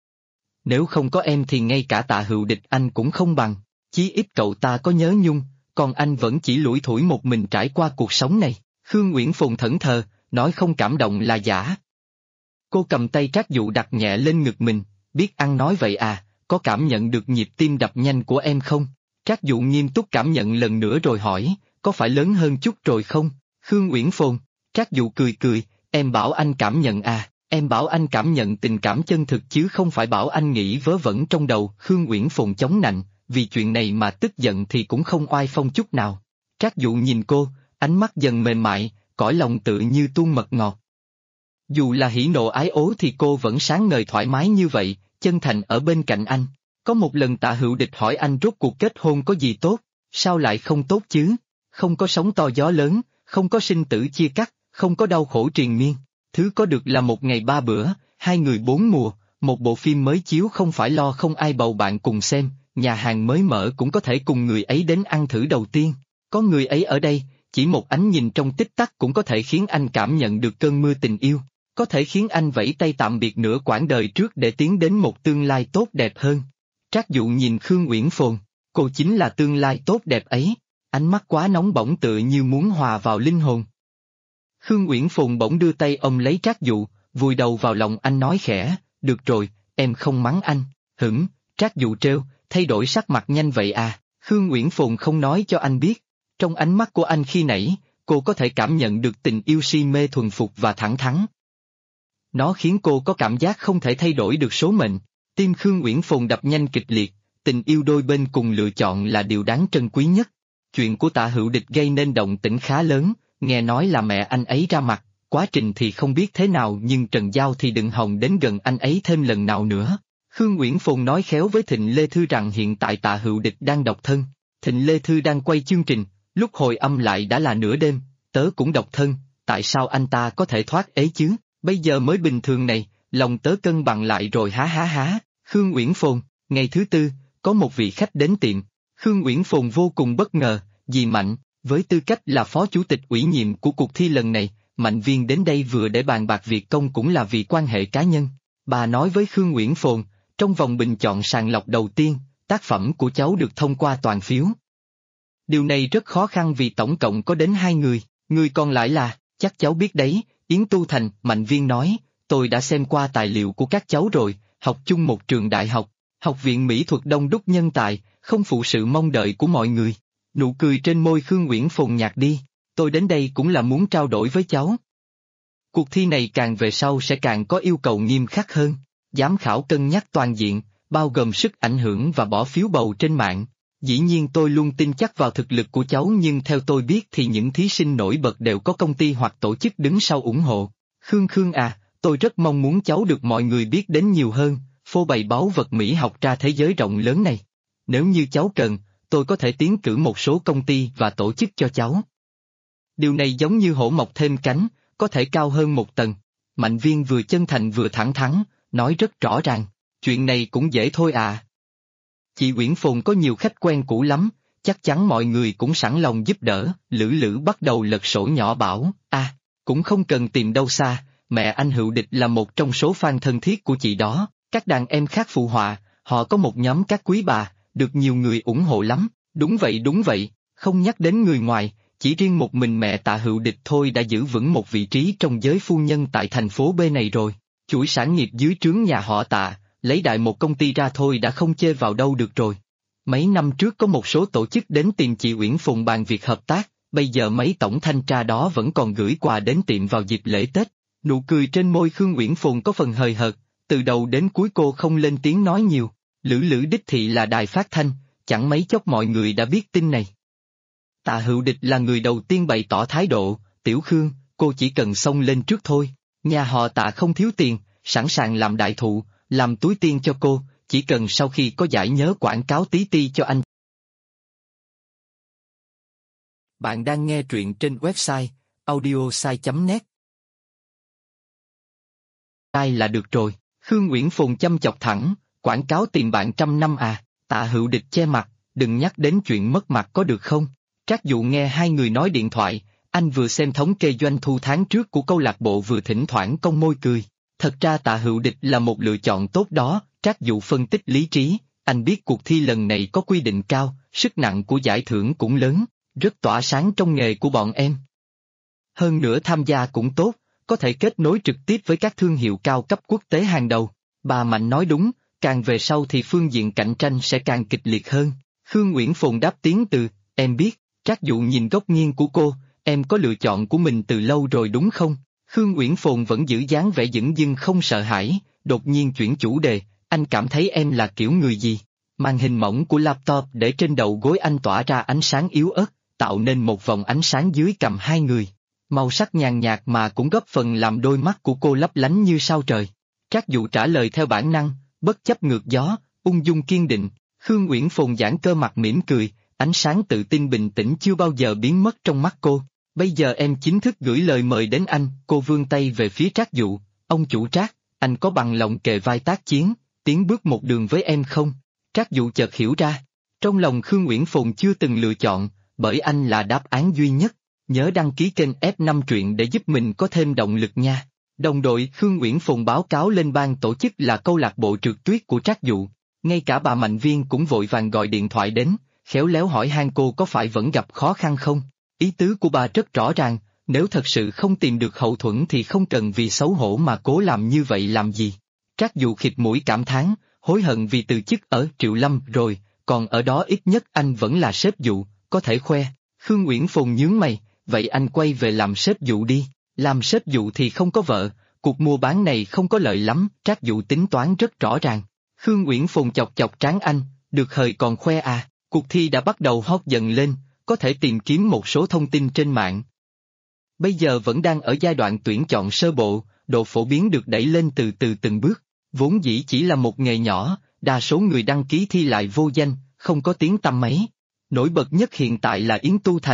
Nếu không có em thì ngay cả Tạ Hữu Địch anh cũng không bằng, chí ít cậu ta có nhớ nhung, còn anh vẫn chỉ lủi thủi một mình trải qua cuộc sống này. Khương Uyển Phồn thẫn thờ, nói không cảm động là giả. Cô cầm tay Trác Dụ đặt nhẹ lên ngực mình, biết ăn nói vậy à, có cảm nhận được nhịp tim đập nhanh của em không? Trác Dụ nghiêm túc cảm nhận lần nữa rồi hỏi, có phải lớn hơn chút rồi không? Khương Uyển Phồn, Trác Dụ cười cười, em bảo anh cảm nhận à, em bảo anh cảm nhận tình cảm chân thực chứ không phải bảo anh nghĩ vớ vẩn trong đầu. Khương Uyển Phồn chống nạnh, vì chuyện này mà tức giận thì cũng không oai phong chút nào. Trác Dụ nhìn cô, ánh mắt dần mềm mại, cõi lòng tự như tuôn mật ngọt. Dù là hỉ nộ ái ố thì cô vẫn sáng ngời thoải mái như vậy, chân thành ở bên cạnh anh. Có một lần Tạ Hữu Địch hỏi anh rốt cuộc kết hôn có gì tốt, sao lại không tốt chứ? Không có sóng to gió lớn, không có sinh tử chia cắt, không có đau khổ triền miên. Thứ có được là một ngày 3 bữa, 2 người 4 mùa, một bộ phim mới chiếu không phải lo không ai bầu bạn cùng xem, nhà hàng mới mở cũng có thể cùng người ấy đến ăn thử đầu tiên. Có người ấy ở đây, chỉ một ánh nhìn trong tích tắc cũng có thể khiến anh cảm nhận được cơn mưa tình yêu, có thể khiến anh vẫy tay tạm biệt nửa quãng đời trước để tiến đến một tương lai tốt đẹp hơn. Trác Dụ nhìn Khương Uyển Phồn, cô chính là tương lai tốt đẹp ấy, ánh mắt quá nóng bỏng tựa như muốn hòa vào linh hồn. Khương Uyển Phồn bỗng đưa tay ôm lấy Trác Dụ, vùi đầu vào lòng anh nói khẽ, được rồi, em không mắng anh. Trác Dụ trêu, thay đổi sắc mặt nhanh vậy à? Khương Uyển Phồn không nói cho anh biết. Trong ánh mắt của anh khi nãy, cô có thể cảm nhận được tình yêu si mê thuần phục và thẳng thắn. Nó khiến cô có cảm giác không thể thay đổi được số mệnh. Tim Khương Uyển Phồn đập nhanh kịch liệt, tình yêu đôi bên cùng lựa chọn là điều đáng trân quý nhất. Chuyện của Tạ Hữu Địch gây nên động tĩnh khá lớn, nghe nói là mẹ anh ấy ra mặt, quá trình thì không biết thế nào nhưng Trần Giao thì đừng hòng đến gần anh ấy thêm lần nào nữa. Khương Uyển Phồn nói khéo với Thịnh Lê Thư rằng hiện tại Tạ Hữu Địch đang độc thân, Thịnh Lê Thư đang quay chương trình, lúc hồi âm lại đã là nửa đêm, tớ cũng độc thân, tại sao anh ta có thể thoát ế chứ, bây giờ mới bình thường này, lòng tớ cân bằng lại rồi há há há. Khương Uyển Phồn, ngày thứ tư, có một vị khách đến tiệm. Khương Uyển Phồn vô cùng bất ngờ, dì Mạnh, với tư cách là phó chủ tịch ủy nhiệm của cuộc thi lần này, Mạnh Viên đến đây vừa để bàn bạc việc công cũng là vì quan hệ cá nhân. Bà nói với Khương Uyển Phồn, trong vòng bình chọn sàng lọc đầu tiên, tác phẩm của cháu được thông qua toàn phiếu. Điều này rất khó khăn vì tổng cộng có đến 2 người còn lại là, chắc cháu biết đấy, Yến Tu Thành. Mạnh Viên nói, tôi đã xem qua tài liệu của các cháu rồi, học chung một trường đại học, học viện mỹ thuật đông đúc nhân tài, không phụ sự mong đợi của mọi người. Nụ cười trên môi Khương Uyển Phồn nhạt đi, tôi đến đây cũng là muốn trao đổi với cháu. Cuộc thi này càng về sau sẽ càng có yêu cầu nghiêm khắc hơn, giám khảo cân nhắc toàn diện, bao gồm sức ảnh hưởng và bỏ phiếu bầu trên mạng. Dĩ nhiên tôi luôn tin chắc vào thực lực của cháu nhưng theo tôi biết thì những thí sinh nổi bật đều có công ty hoặc tổ chức đứng sau ủng hộ. Khương à, tôi rất mong muốn cháu được mọi người biết đến nhiều hơn, phô bày báu vật mỹ học ra thế giới rộng lớn này. Nếu như cháu cần, tôi có thể tiến cử một số công ty và tổ chức cho cháu. Điều này giống như hổ mọc thêm cánh, có thể cao hơn một tầng. Mạnh Viên vừa chân thành vừa thẳng thắn, nói rất rõ ràng, chuyện này cũng dễ thôi à. Chị Uyển Phồn có nhiều khách quen cũ lắm, chắc chắn mọi người cũng sẵn lòng giúp đỡ. Lữ Lữ bắt đầu lật sổ nhỏ bảo, cũng không cần tìm đâu xa, mẹ anh Hữu Địch là một trong số fan thân thiết của chị đó, các đàn em khác phụ họa, họ có một nhóm các quý bà, được nhiều người ủng hộ lắm. Đúng vậy, không nhắc đến người ngoài, chỉ riêng một mình mẹ Tạ Hữu Địch thôi đã giữ vững một vị trí trong giới phu nhân tại thành phố B này rồi. Chuỗi sản nghiệp dưới trướng nhà họ Tạ, lấy đại một công ty ra thôi đã không chê vào đâu được rồi. Mấy năm trước có một số tổ chức đến tìm chị Uyển Phồn bàn việc hợp tác, bây giờ mấy tổng thanh tra đó vẫn còn gửi quà đến tiệm vào dịp lễ Tết. Nụ cười trên môi Khương Uyển Phồn có phần hời hợt, từ đầu đến cuối cô không lên tiếng nói nhiều. Lữ Lữ đích thị là đài phát thanh, chẳng mấy chốc mọi người đã biết tin này. Tạ Hữu Địch là người đầu tiên bày tỏ thái độ, Tiểu Khương, cô chỉ cần xông lên trước thôi, nhà họ Tạ không thiếu tiền, sẵn sàng làm đại thụ, làm túi tiên cho cô, chỉ cần sau khi có giải nhớ quảng cáo tí ti cho anh. Bạn đang nghe truyện trên website audiosai.net. Ai là được rồi, Khương Uyển Phồn chăm chọc thẳng, quảng cáo tìm bạn 100 năm à, Tạ Hữu Địch che mặt, đừng nhắc đến chuyện mất mặt có được không? Trác Dụ nghe hai người nói điện thoại, anh vừa xem thống kê doanh thu tháng trước của câu lạc bộ vừa thỉnh thoảng cong môi cười. Thật ra Tạ Hữu Địch là một lựa chọn tốt đó, Trác Dụ phân tích lý trí, anh biết cuộc thi lần này có quy định cao, sức nặng của giải thưởng cũng lớn, rất tỏa sáng trong nghề của bọn em. Hơn nữa tham gia cũng tốt, có thể kết nối trực tiếp với các thương hiệu cao cấp quốc tế hàng đầu. Bà Mạnh nói đúng, càng về sau thì phương diện cạnh tranh sẽ càng kịch liệt hơn. Khương Uyển Phồn đáp tiếng từ, em biết. Trác Dụ nhìn góc nghiêng của cô, em có lựa chọn của mình từ lâu rồi đúng không? Khương Uyển Phồn vẫn giữ dáng vẻ dửng dưng không sợ hãi, đột nhiên chuyển chủ đề, anh cảm thấy em là kiểu người gì? Màn hình mỏng của laptop để trên đầu gối anh tỏa ra ánh sáng yếu ớt, tạo nên một vòng ánh sáng dưới cằm hai người. Màu sắc nhàn nhạt mà cũng góp phần làm đôi mắt của cô lấp lánh như sao trời. Trác Dụ trả lời theo bản năng, bất chấp ngược gió, ung dung kiên định. Khương Uyển Phồn giãn cơ mặt mỉm cười, ánh sáng tự tin bình tĩnh chưa bao giờ biến mất trong mắt cô. Bây giờ em chính thức gửi lời mời đến anh, cô vươn tay về phía Trác Dụ, ông chủ Trác, anh có bằng lòng kề vai tác chiến, tiến bước một đường với em không? Trác Dụ chợt hiểu ra, trong lòng Khương Uyển Phồn chưa từng lựa chọn, bởi anh là đáp án duy nhất. Nhớ đăng ký kênh F5 truyện để giúp mình có thêm động lực nha. Đồng đội Khương Uyển Phồn báo cáo lên ban tổ chức là câu lạc bộ trượt tuyết của Trác Dụ, ngay cả bà Mạnh Viên cũng vội vàng gọi điện thoại đến, khéo léo hỏi han cô có phải vẫn gặp khó khăn không. Ý tứ của bà rất rõ ràng, nếu thật sự không tìm được hậu thuẫn thì không cần vì xấu hổ mà cố làm như vậy làm gì. Trác Dụ khịt mũi cảm thán, hối hận vì từ chức ở Triệu Lâm rồi, còn ở đó ít nhất anh vẫn là sếp Dụ, có thể khoe. Khương Uyển Phồn nhướng mày, vậy anh quay về làm sếp Dụ đi, làm sếp Dụ thì không có vợ, cuộc mua bán này không có lợi lắm, Trác Dụ tính toán rất rõ ràng. Khương Uyển Phồn chọc chọc trán anh, được hời còn khoe à, cuộc thi đã bắt đầu hot dần lên, có thể tìm kiếm một số thông tin trên mạng. Bây giờ vẫn đang ở giai đoạn tuyển chọn sơ bộ, độ phổ biến được đẩy lên từ từ từng bước, vốn dĩ chỉ là một nghề nhỏ, đa số người đăng ký thi lại vô danh, không có tiếng tăm mấy. Nổi bật nhất hiện tại là Yến Tu Thành,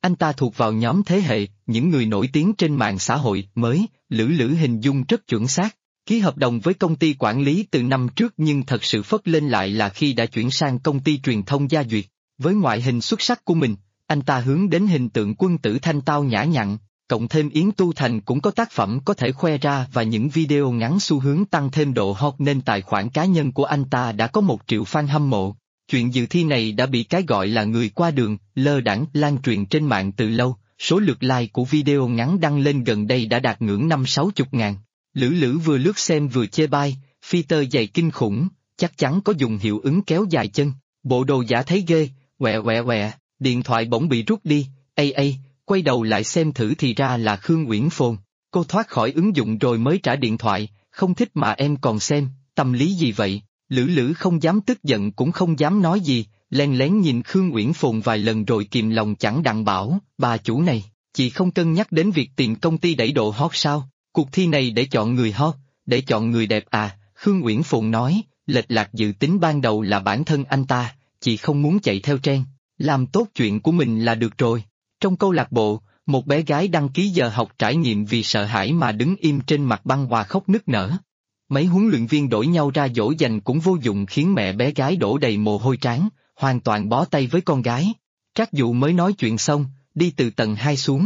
Anh ta thuộc vào nhóm thế hệ, những người nổi tiếng trên mạng xã hội mới, Lữ Lữ hình dung rất chuẩn xác. Ký hợp đồng với công ty quản lý từ năm trước nhưng thật sự phất lên lại là khi đã chuyển sang công ty truyền thông Gia Duyệt. Với ngoại hình xuất sắc của mình, anh ta hướng đến hình tượng quân tử thanh tao nhã nhặn, cộng thêm Yến Tu Thành cũng có tác phẩm có thể khoe ra và những video ngắn xu hướng tăng thêm độ hot nên tài khoản cá nhân của anh ta đã có 1 triệu fan hâm mộ. Chuyện dự thi này đã bị cái gọi là người qua đường, lơ đãng lan truyền trên mạng từ lâu, số lượt like của video ngắn đăng lên gần đây đã đạt ngưỡng 50-60 ngàn. Lữ Lữ vừa lướt xem vừa chê bai, filter dày kinh khủng, chắc chắn có dùng hiệu ứng kéo dài chân, bộ đồ giả thấy ghê, quẹ, điện thoại bỗng bị rút đi, quay đầu lại xem thử thì ra là Khương Uyển Phồn. Cô thoát khỏi ứng dụng rồi mới trả điện thoại, không thích mà em còn xem, tâm lý gì vậy? Lữ Lữ không dám tức giận cũng không dám nói gì, len lén nhìn Khương Uyển Phồn vài lần rồi kìm lòng chẳng đặng bảo, bà chủ này, chị không cân nhắc đến việc tìm công ty đẩy độ hot sao? Cuộc thi này để chọn người hot, để chọn người đẹp à? Khương Uyển Phồn nói, lệch lạc dự tính ban đầu là bản thân anh ta, chị không muốn chạy theo trend, làm tốt chuyện của mình là được rồi. Trong câu lạc bộ, một bé gái đăng ký giờ học trải nghiệm vì sợ hãi mà đứng im trên mặt băng hòa khóc nức nở. Mấy huấn luyện viên đổi nhau ra dỗ dành cũng vô dụng khiến mẹ bé gái đổ đầy mồ hôi trán, hoàn toàn bó tay với con gái. Trác Dụ mới nói chuyện xong, đi từ tầng 2 xuống.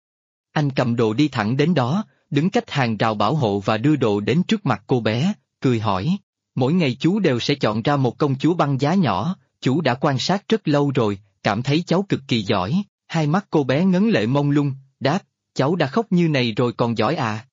Anh cầm đồ đi thẳng đến đó, đứng cách hàng rào bảo hộ và đưa đồ đến trước mặt cô bé, cười hỏi. Mỗi ngày chú đều sẽ chọn ra một công chúa băng giá nhỏ, chú đã quan sát rất lâu rồi, cảm thấy cháu cực kỳ giỏi. Hai mắt cô bé ngấn lệ mông lung, đáp, cháu đã khóc như này rồi còn giỏi à?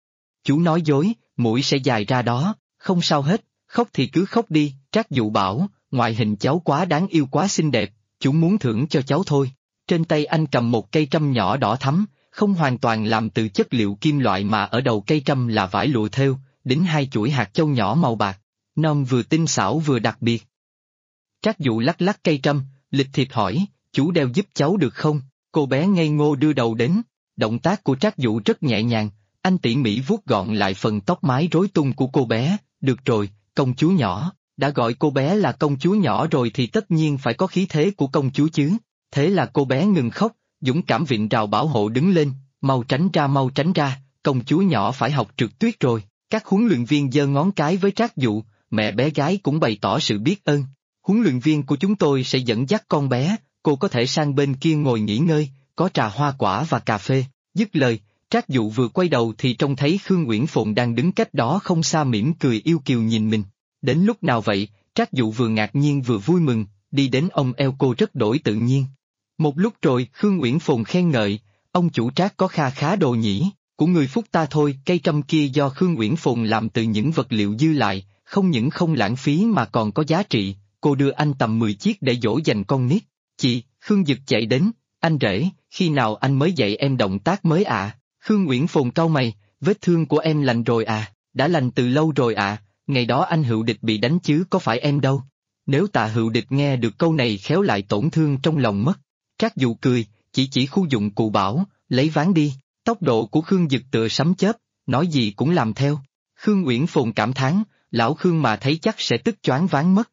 Chú nói dối, mũi sẽ dài ra đó, không sao hết, khóc thì cứ khóc đi, Trác Dụ bảo, ngoại hình cháu quá đáng yêu quá xinh đẹp, chú muốn thưởng cho cháu thôi. Trên tay anh cầm một cây trâm nhỏ đỏ thắm, không hoàn toàn làm từ chất liệu kim loại mà ở đầu cây trâm là vải lụa thêu, đính 2 chuỗi hạt châu nhỏ màu bạc, non vừa tinh xảo vừa đặc biệt. Trác Dụ lắc lắc cây trâm, lịch thiệp hỏi, chú đeo giúp cháu được không? Cô bé ngây ngô đưa đầu đến, động tác của Trác Dụ rất nhẹ nhàng, anh tỉ mỉ vuốt gọn lại phần tóc mái rối tung của cô bé, được rồi, công chúa nhỏ, đã gọi cô bé là công chúa nhỏ rồi thì tất nhiên phải có khí thế của công chúa chứ. Thế là cô bé ngừng khóc, dũng cảm vịn rào bảo hộ đứng lên, mau tránh ra, công chúa nhỏ phải học trượt tuyết rồi. Các huấn luyện viên giơ ngón cái với Trác Dụ, mẹ bé gái cũng bày tỏ sự biết ơn. Huấn luyện viên của chúng tôi sẽ dẫn dắt con bé, cô có thể sang bên kia ngồi nghỉ ngơi, có trà hoa quả và cà phê. Dứt lời, Trác Dụ vừa quay đầu thì trông thấy Khương Uyển Phồn đang đứng cách đó không xa mỉm cười yêu kiều nhìn mình. Đến lúc nào vậy? Trác Dụ vừa ngạc nhiên vừa vui mừng, đi đến ôm eo cô rất đổi tự nhiên. Một lúc rồi Khương Uyển Phồn khen ngợi, ông chủ Trác có kha khá đồ nhỉ, của người Phúc ta thôi. Cây trâm kia do Khương Uyển Phồn làm từ những vật liệu dư lại, không những không lãng phí mà còn có giá trị, cô đưa anh tầm 10 chiếc để dỗ dành con nít. Chị, Khương Dực chạy đến, anh rể, khi nào anh mới dạy em động tác mới à? Khương Uyển Phồn cau mày, vết thương của em lành rồi à? Đã lành từ lâu rồi à, ngày đó anh Hữu Địch bị đánh chứ có phải em đâu. Nếu Tạ Hữu Địch nghe được câu này khéo lại tổn thương trong lòng mất. Trác Dụ cười, chỉ khu dụng cụ bảo, lấy ván đi. Tốc độ của Khương Dực tựa sấm chớp, nói gì cũng làm theo. Khương Uyển Phồn cảm thán, lão Khương mà thấy chắc sẽ tức choáng váng mất.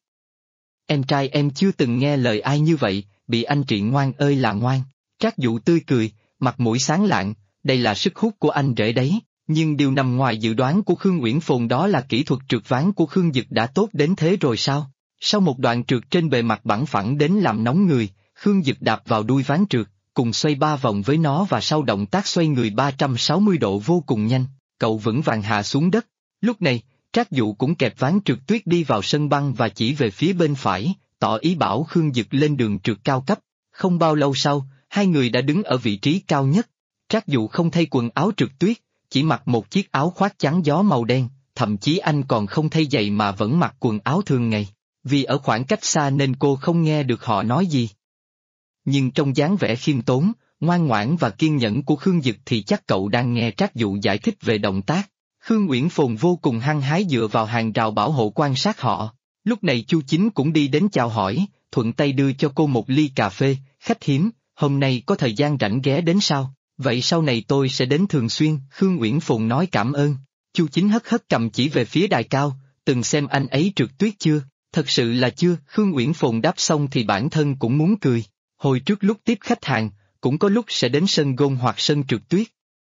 Em trai em chưa từng nghe lời ai như vậy, bị anh chị ngoan ơi là ngoan. Trác Dụ tươi cười, mặt mũi sáng lạng, đây là sức hút của anh rể đấy. Nhưng điều nằm ngoài dự đoán của Khương Uyển Phồn đó là kỹ thuật trượt ván của Khương Dực đã tốt đến thế rồi sao? Sau một đoạn trượt trên bề mặt bằng phẳng đến làm nóng người, Khương Dực đạp vào đuôi ván trượt, cùng xoay 3 vòng với nó và sau động tác xoay người 360 độ vô cùng nhanh, cậu vững vàng hạ xuống đất. Lúc này, Trác Dụ cũng kẹp ván trượt tuyết đi vào sân băng và chỉ về phía bên phải, tỏ ý bảo Khương Dực lên đường trượt cao cấp. Không bao lâu sau, hai người đã đứng ở vị trí cao nhất. Trác Dụ không thay quần áo trượt tuyết, chỉ mặc một chiếc áo khoác chắn gió màu đen, thậm chí anh còn không thay giày mà vẫn mặc quần áo thường ngày. Vì ở khoảng cách xa nên cô không nghe được họ nói gì. Nhưng trong dáng vẻ khiêm tốn, ngoan ngoãn và kiên nhẫn của Khương Dực thì chắc cậu đang nghe Trác Dụ giải thích về động tác. Khương Uyển Phồn vô cùng hăng hái dựa vào hàng rào bảo hộ quan sát họ. Lúc này Chu Chính cũng đi đến chào hỏi, thuận tay đưa cho cô một ly cà phê. Khách hiếm, hôm nay có thời gian rảnh ghé đến sao? Vậy sau này tôi sẽ đến thường xuyên. Khương Uyển Phồn nói cảm ơn. Chu Chính hất hất cầm chỉ về phía đài cao, từng xem anh ấy trượt tuyết chưa? Thật sự là chưa. Khương Uyển Phồn đáp xong thì bản thân cũng muốn cười. Hồi trước lúc tiếp khách hàng, cũng có lúc sẽ đến sân gôn hoặc sân trượt tuyết.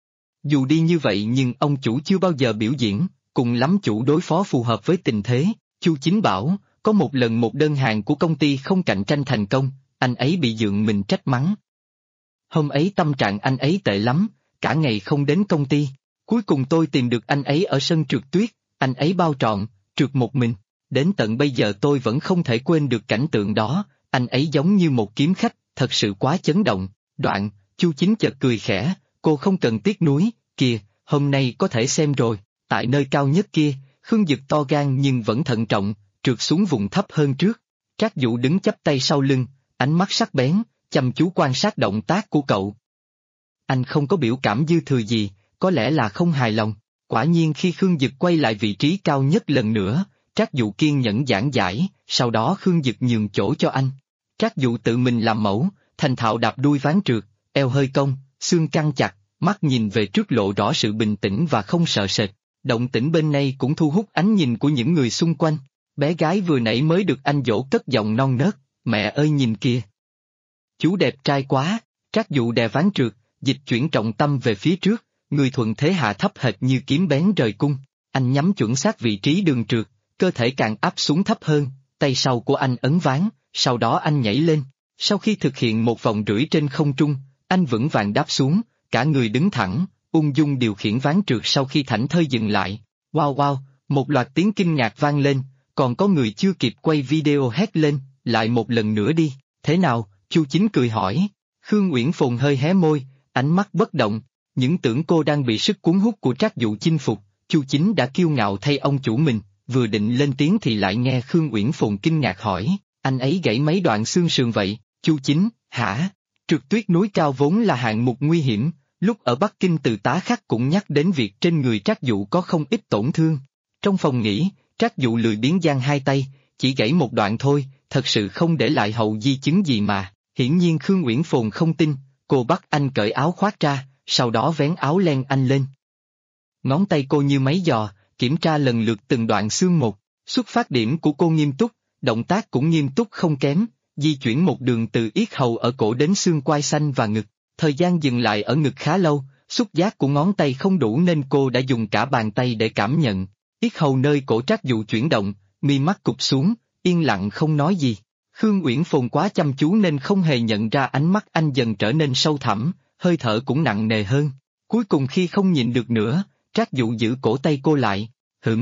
Dù đi như vậy nhưng ông chủ chưa bao giờ biểu diễn, cùng lắm chủ đối phó phù hợp với tình thế. Chu Chính bảo, có một lần một đơn hàng của công ty không cạnh tranh thành công, anh ấy bị dượng mình trách mắng. Hôm ấy tâm trạng anh ấy tệ lắm, cả ngày không đến công ty. Cuối cùng tôi tìm được anh ấy ở sân trượt tuyết, anh ấy bao trọn, trượt một mình. Đến tận bây giờ tôi vẫn không thể quên được cảnh tượng đó, anh ấy giống như một kiếm khách, thật sự quá chấn động. Đoạn, Chu Chính chợt cười khẽ, cô không cần tiếc nuối, kìa, hôm nay có thể xem rồi, tại nơi cao nhất kia, Khương Dực to gan nhưng vẫn thận trọng, trượt xuống vùng thấp hơn trước. Trác Dụ đứng chắp tay sau lưng, ánh mắt sắc bén, chăm chú quan sát động tác của cậu. Anh không có biểu cảm dư thừa gì, có lẽ là không hài lòng. Quả nhiên khi Khương Dực quay lại vị trí cao nhất lần nữa, Trác Dụ kiên nhẫn giảng giải, sau đó Khương Dực nhường chỗ cho anh. Trác Dụ tự mình làm mẫu, thành thạo đạp đuôi ván trượt, eo hơi cong, xương căng chặt, mắt nhìn về trước lộ rõ sự bình tĩnh và không sợ sệt. Động tĩnh bên này cũng thu hút ánh nhìn của những người xung quanh. Bé gái vừa nãy mới được anh dỗ cất giọng non nớt, mẹ ơi nhìn kìa. Chú đẹp trai quá, Trác Dụ đè ván trượt, dịch chuyển trọng tâm về phía trước, người thuận thế hạ thấp hệt như kiếm bén rời cung. Anh nhắm chuẩn xác vị trí đường trượt, cơ thể càng áp xuống thấp hơn, tay sau của anh ấn ván, sau đó anh nhảy lên. Sau khi thực hiện một vòng rưỡi trên không trung, anh vững vàng đáp xuống, cả người đứng thẳng, ung dung điều khiển ván trượt sau khi thảnh thơi dừng lại. Wow wow, một loạt tiếng kinh ngạc vang lên, còn có người chưa kịp quay video hét lên, lại một lần nữa đi, thế nào, Chu Chính cười hỏi. Khương Uyển Phồn hơi hé môi, ánh mắt bất động, những tưởng cô đang bị sức cuốn hút của Trác Dụ chinh phục. Chu Chính đã kiêu ngạo thay ông chủ mình, vừa định lên tiếng thì lại nghe Khương Uyển Phồn kinh ngạc hỏi, anh ấy gãy mấy đoạn xương sườn vậy? Chu Chính, hả? Trượt tuyết núi cao vốn là hạng mục nguy hiểm, lúc ở Bắc Kinh Từ Tá Khắc cũng nhắc đến việc trên người Trác Dụ có không ít tổn thương. Trong phòng nghỉ, Trác Dụ lười biếng giang hai tay, chỉ gãy một đoạn thôi, thật sự không để lại hậu di chứng gì mà. Hiển nhiên Khương Uyển Phồn không tin, cô bắt anh cởi áo khoác ra, sau đó vén áo len anh lên. Ngón tay cô như máy giò, kiểm tra lần lượt từng đoạn xương một. Xuất phát điểm của cô nghiêm túc, động tác cũng nghiêm túc không kém, di chuyển một đường từ yết hầu ở cổ đến xương quai xanh và ngực. Thời gian dừng lại ở ngực khá lâu, xúc giác của ngón tay không đủ nên cô đã dùng cả bàn tay để cảm nhận. Yết hầu nơi cổ Trác Dụ chuyển động, mi mắt cụp xuống, yên lặng không nói gì. Khương Uyển Phồn quá chăm chú nên không hề nhận ra ánh mắt anh dần trở nên sâu thẳm, hơi thở cũng nặng nề hơn. Cuối cùng khi không nhịn được nữa, Trác Dụ giữ cổ tay cô lại.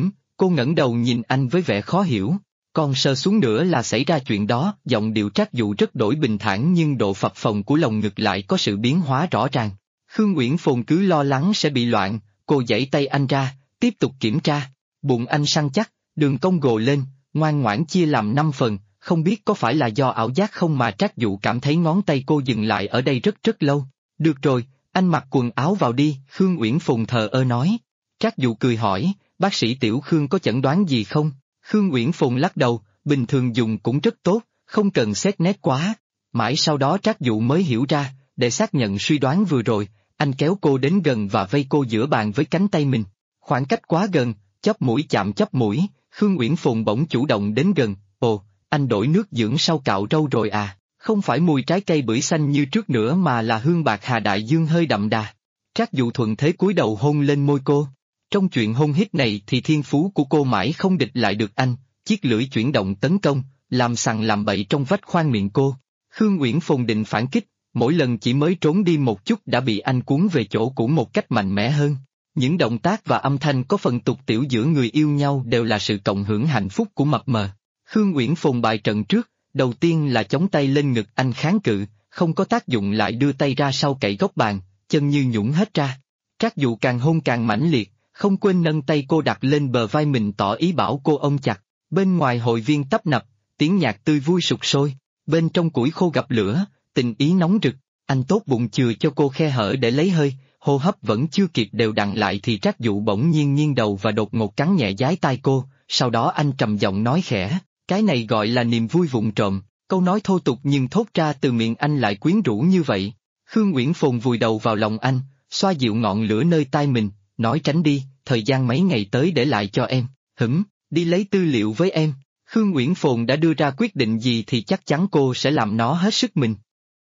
Cô ngẩng đầu nhìn anh với vẻ khó hiểu. Còn sờ xuống nữa là xảy ra chuyện đó. Giọng điệu Trác Dụ rất đổi bình thản nhưng độ phập phồng của lồng ngực lại có sự biến hóa rõ ràng. Khương Uyển Phồn cứ lo lắng sẽ bị loạn, cô giãy tay anh ra, tiếp tục kiểm tra. Bụng anh săn chắc, đường cong gồ lên, ngoan ngoãn chia làm 5 phần, không biết có phải là do ảo giác không mà Trác Dụ cảm thấy ngón tay cô dừng lại ở đây rất rất lâu. Được rồi, anh mặc quần áo vào đi, Khương Uyển Phồn thờ ơ nói. Trác Dụ cười hỏi, bác sĩ Tiểu Khương có chẩn đoán gì không? Khương Uyển Phồn lắc đầu, bình thường dùng cũng rất tốt, không cần xét nét quá. Mãi sau đó Trác Dụ mới hiểu ra, để xác nhận suy đoán vừa rồi, anh kéo cô đến gần và vây cô giữa bàn với cánh tay mình. Khoảng cách quá gần, chóp mũi chạm chóp mũi, Khương Uyển Phồn bỗng chủ động đến gần, ồ, anh đổi nước dưỡng sau cạo râu rồi à, không phải mùi trái cây bưởi xanh như trước nữa mà là hương bạc hà đại dương hơi đậm đà. Trác Dụ thuận thế cúi đầu hôn lên môi cô. Trong chuyện hôn hít này thì thiên phú của cô mãi không địch lại được anh, chiếc lưỡi chuyển động tấn công, làm sằng làm bậy trong vách khoang miệng cô. Khương Uyển Phồn định phản kích, mỗi lần chỉ mới trốn đi một chút đã bị anh cuốn về chỗ cũ một cách mạnh mẽ hơn. Những động tác và âm thanh có phần tục tiểu giữa người yêu nhau đều là sự cộng hưởng hạnh phúc của mập mờ. Khương Uyển Phồn bại trận trước, đầu tiên là chống tay lên ngực anh kháng cự, không có tác dụng lại đưa tay ra sau cậy góc bàn, chân như nhũn hết ra. Trác Dụ càng hôn càng mãnh liệt, không quên nâng tay cô đặt lên bờ vai mình tỏ ý bảo cô ôm chặt. Bên ngoài hội viên tấp nập, tiếng nhạc tươi vui sục sôi, bên trong củi khô gặp lửa, tình ý nóng rực. Anh tốt bụng chừa cho cô khe hở để lấy hơi, hô hấp vẫn chưa kịp đều đặn lại thì Trác Dụ bỗng nhiên nghiêng đầu và đột ngột cắn nhẹ dái tai cô, sau đó anh trầm giọng nói khẽ, cái này gọi là niềm vui vụng trộm. Câu nói thô tục nhưng thốt ra từ miệng anh lại quyến rũ như vậy. Khương Uyển Phồn vùi đầu vào lòng anh, xoa dịu ngọn lửa nơi tai mình, nói tránh đi, thời gian mấy ngày tới để lại cho em. Đi lấy tư liệu với em. Khương Uyển Phồn đã đưa ra quyết định gì thì chắc chắn cô sẽ làm nó hết sức mình.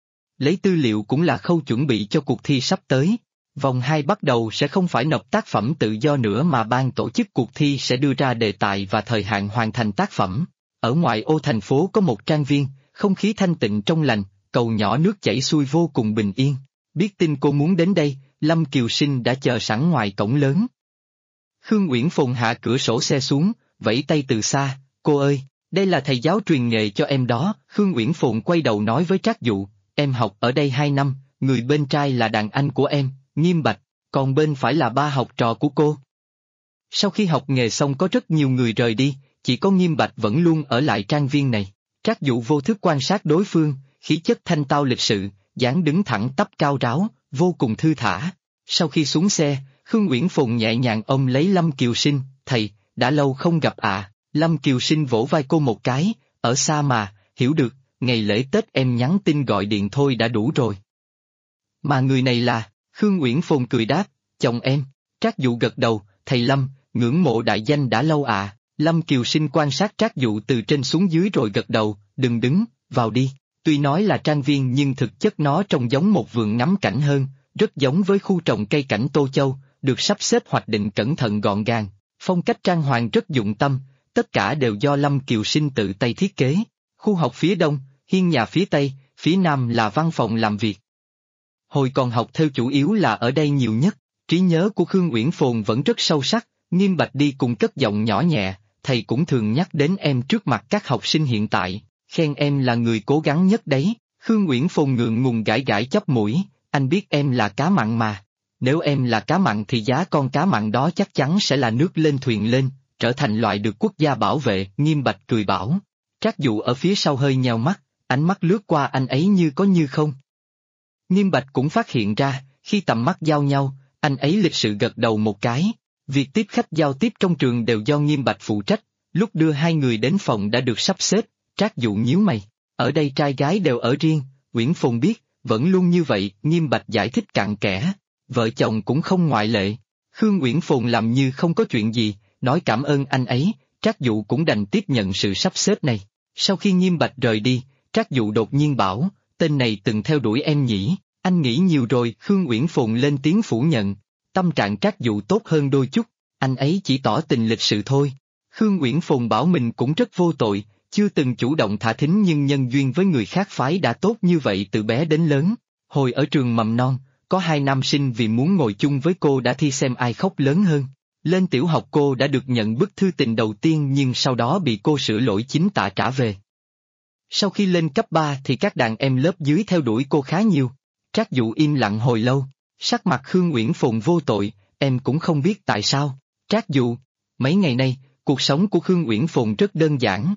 lấy tư liệu cũng là khâu chuẩn bị cho cuộc thi sắp tới. Vòng 2 bắt đầu sẽ không phải nộp tác phẩm tự do nữa mà ban tổ chức cuộc thi sẽ đưa ra đề tài và thời hạn hoàn thành tác phẩm. Ở ngoại ô thành phố có một trang viên, không khí thanh tịnh trong lành, cầu nhỏ nước chảy xuôi vô cùng bình yên. Biết tin cô muốn đến đây, Lâm Kiều Sinh đã chờ sẵn ngoài cổng lớn. Khương Uyển Phồn hạ cửa sổ xe xuống, vẫy tay từ xa, cô ơi, đây là thầy giáo truyền nghề cho em đó. Khương Uyển Phồn quay đầu nói với Trác Dụ, em học ở đây 2 năm, người bên trai là đàn anh của em, Nghiêm Bạch, còn bên phải là ba học trò của cô. Sau khi học nghề xong có rất nhiều người rời đi, chỉ có Nghiêm Bạch vẫn luôn ở lại trang viên này. Trác Dụ vô thức quan sát đối phương, khí chất thanh tao lịch sự, dáng đứng thẳng tắp cao ráo, vô cùng thư thả. Sau khi xuống xe, Khương Uyển Phồn nhẹ nhàng ôm lấy Lâm Kiều Sinh, thầy, đã lâu không gặp ạ. Lâm Kiều Sinh vỗ vai cô một cái, ở xa mà, hiểu được, ngày lễ Tết em nhắn tin gọi điện thôi đã đủ rồi. Mà người này là, Khương Uyển Phồn cười đáp, chồng em. Trác Dụ gật đầu, thầy Lâm, ngưỡng mộ đại danh đã lâu ạ. Lâm Kiều Sinh quan sát Trác Dụ từ trên xuống dưới rồi gật đầu, đừng đứng, vào đi. Tuy nói là trang viên nhưng thực chất nó trông giống một vườn ngắm cảnh hơn, rất giống với khu trồng cây cảnh Tô Châu, được sắp xếp hoạch định cẩn thận gọn gàng, phong cách trang hoàng rất dụng tâm, tất cả đều do Lâm Kiều Sinh tự tay thiết kế. Khu học phía đông, hiên nhà phía tây, phía nam là văn phòng làm việc. Hồi còn học theo chủ yếu là ở đây nhiều nhất, trí nhớ của Khương Uyển Phồn vẫn rất sâu sắc. Nghiêm Bạch đi cùng cất giọng nhỏ nhẹ, thầy cũng thường nhắc đến em trước mặt các học sinh hiện tại, khen em là người cố gắng nhất đấy. Khương Uyển Phồn ngượng ngùng gãi gãi chóp mũi, anh biết em là cá mặn mà. Nếu em là cá mặn thì giá con cá mặn đó chắc chắn sẽ là nước lên thuyền lên, trở thành loại được quốc gia bảo vệ. Nghiêm Bạch cười bảo. Trác Dụ ở phía sau hơi nheo mắt, ánh mắt lướt qua anh ấy như có như không. Nghiêm Bạch cũng phát hiện ra, khi tầm mắt giao nhau, anh ấy lịch sự gật đầu một cái. Việc tiếp khách giao tiếp trong trường đều do Nghiêm Bạch phụ trách, lúc đưa hai người đến phòng đã được sắp xếp. Trác Dụ nhíu mày, ở đây trai gái đều ở riêng, Uyển Phồn biết, vẫn luôn như vậy. Nghiêm Bạch giải thích cặn kẽ, vợ chồng cũng không ngoại lệ. Khương Uyển Phồn làm như không có chuyện gì, nói cảm ơn anh ấy. Trác Dụ cũng đành tiếp nhận sự sắp xếp này. Sau khi Nghiêm Bạch rời đi, Trác Dụ đột nhiên bảo, tên này từng theo đuổi em nhỉ, anh nghĩ nhiều rồi. Khương Uyển Phồn lên tiếng phủ nhận, tâm trạng Trác Dụ tốt hơn đôi chút, anh ấy chỉ tỏ tình lịch sự thôi. Khương Uyển Phồn bảo mình cũng rất vô tội, chưa từng chủ động thả thính nhưng nhân duyên với người khác phái đã tốt như vậy từ bé đến lớn. Hồi ở trường mầm non, có 2 nam sinh vì muốn ngồi chung với cô đã thi xem ai khóc lớn hơn. Lên tiểu học cô đã được nhận bức thư tình đầu tiên nhưng sau đó bị cô sửa lỗi chính tả trả về. Sau khi lên cấp 3 thì các đàn em lớp dưới theo đuổi cô khá nhiều. Trác Dụ im lặng hồi lâu, sắc mặt Khương Uyển Phồn vô tội, em cũng không biết tại sao. Trác Dụ, mấy ngày nay, cuộc sống của Khương Uyển Phồn rất đơn giản.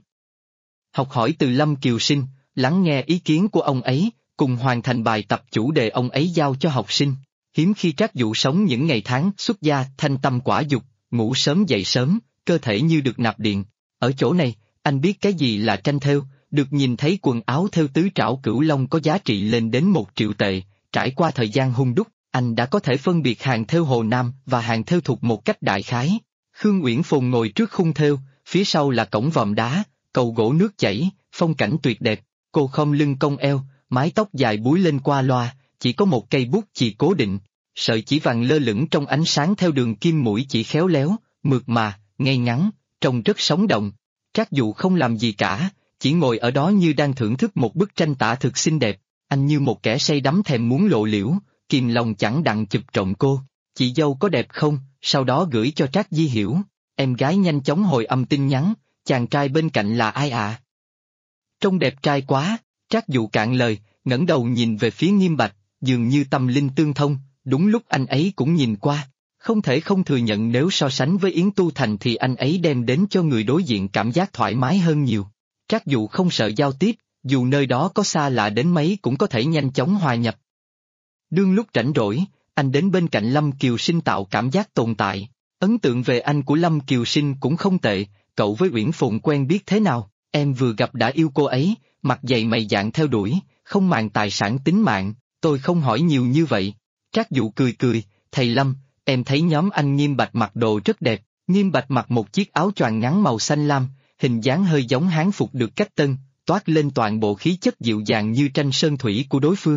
Học hỏi từ Lâm Kiều Sinh, lắng nghe ý kiến của ông ấy, cùng hoàn thành bài tập chủ đề ông ấy giao cho học sinh. Hiếm khi Trác Dụ sống những ngày tháng xuất gia thanh tâm quả dục, ngủ sớm dậy sớm, cơ thể như được nạp điện. Ở chỗ này, anh biết cái gì là tranh thêu, được nhìn thấy quần áo thêu tứ trảo cửu long có giá trị lên đến 1 triệu tệ. Trải qua thời gian hun đúc, anh đã có thể phân biệt hàng thêu Hồ Nam và hàng thêu Thục một cách đại khái. Khương Uyển Phồn ngồi trước khung thêu, phía sau là cổng vòm đá, cầu gỗ nước chảy, phong cảnh tuyệt đẹp. Cô khom lưng cong eo, mái tóc dài búi lên qua loa, chỉ có một cây bút chì cố định, sợi chỉ vàng lơ lửng trong ánh sáng theo đường kim mũi chỉ khéo léo, mượt mà, ngay ngắn, trông rất sống động. Trác Dụ không làm gì cả, chỉ ngồi ở đó như đang thưởng thức một bức tranh tả thực xinh đẹp. Anh như một kẻ say đắm thèm muốn lộ liễu, kìm lòng chẳng đặng chụp trộm cô. Chị dâu có đẹp không? Sau đó gửi cho Trác Di Hiểu. Em gái nhanh chóng hồi âm tin nhắn, chàng trai bên cạnh là ai ạ? Trông đẹp trai quá. Trác Dụ cạn lời, ngẩng đầu nhìn về phía Nghiêm Bạch, dường như tâm linh tương thông. Đúng lúc anh ấy cũng nhìn qua, không thể không thừa nhận nếu so sánh với Yến Tu Thành thì anh ấy đem đến cho người đối diện cảm giác thoải mái hơn nhiều. Trác Dụ không sợ giao tiếp, dù nơi đó có xa lạ đến mấy cũng có thể nhanh chóng hòa nhập. Đương lúc rảnh rỗi, anh đến bên cạnh Lâm Kiều Sinh tạo cảm giác tồn tại. Ấn tượng về anh của Lâm Kiều Sinh cũng không tệ. Cậu với Uyển Phồn quen biết thế nào? Em vừa gặp đã yêu cô ấy, mặt dày mày dạn theo đuổi, không màng tài sản tính mạng. Tôi không hỏi nhiều như vậy. Trác Dụ cười cười, thầy Lâm, em thấy nhóm anh Nghiêm Bạch mặc đồ rất đẹp. Nghiêm Bạch mặc một chiếc áo choàng ngắn màu xanh lam, hình dáng hơi giống hán phục được cách tân, toát lên toàn bộ khí chất dịu dàng như tranh sơn thủy của đối phương.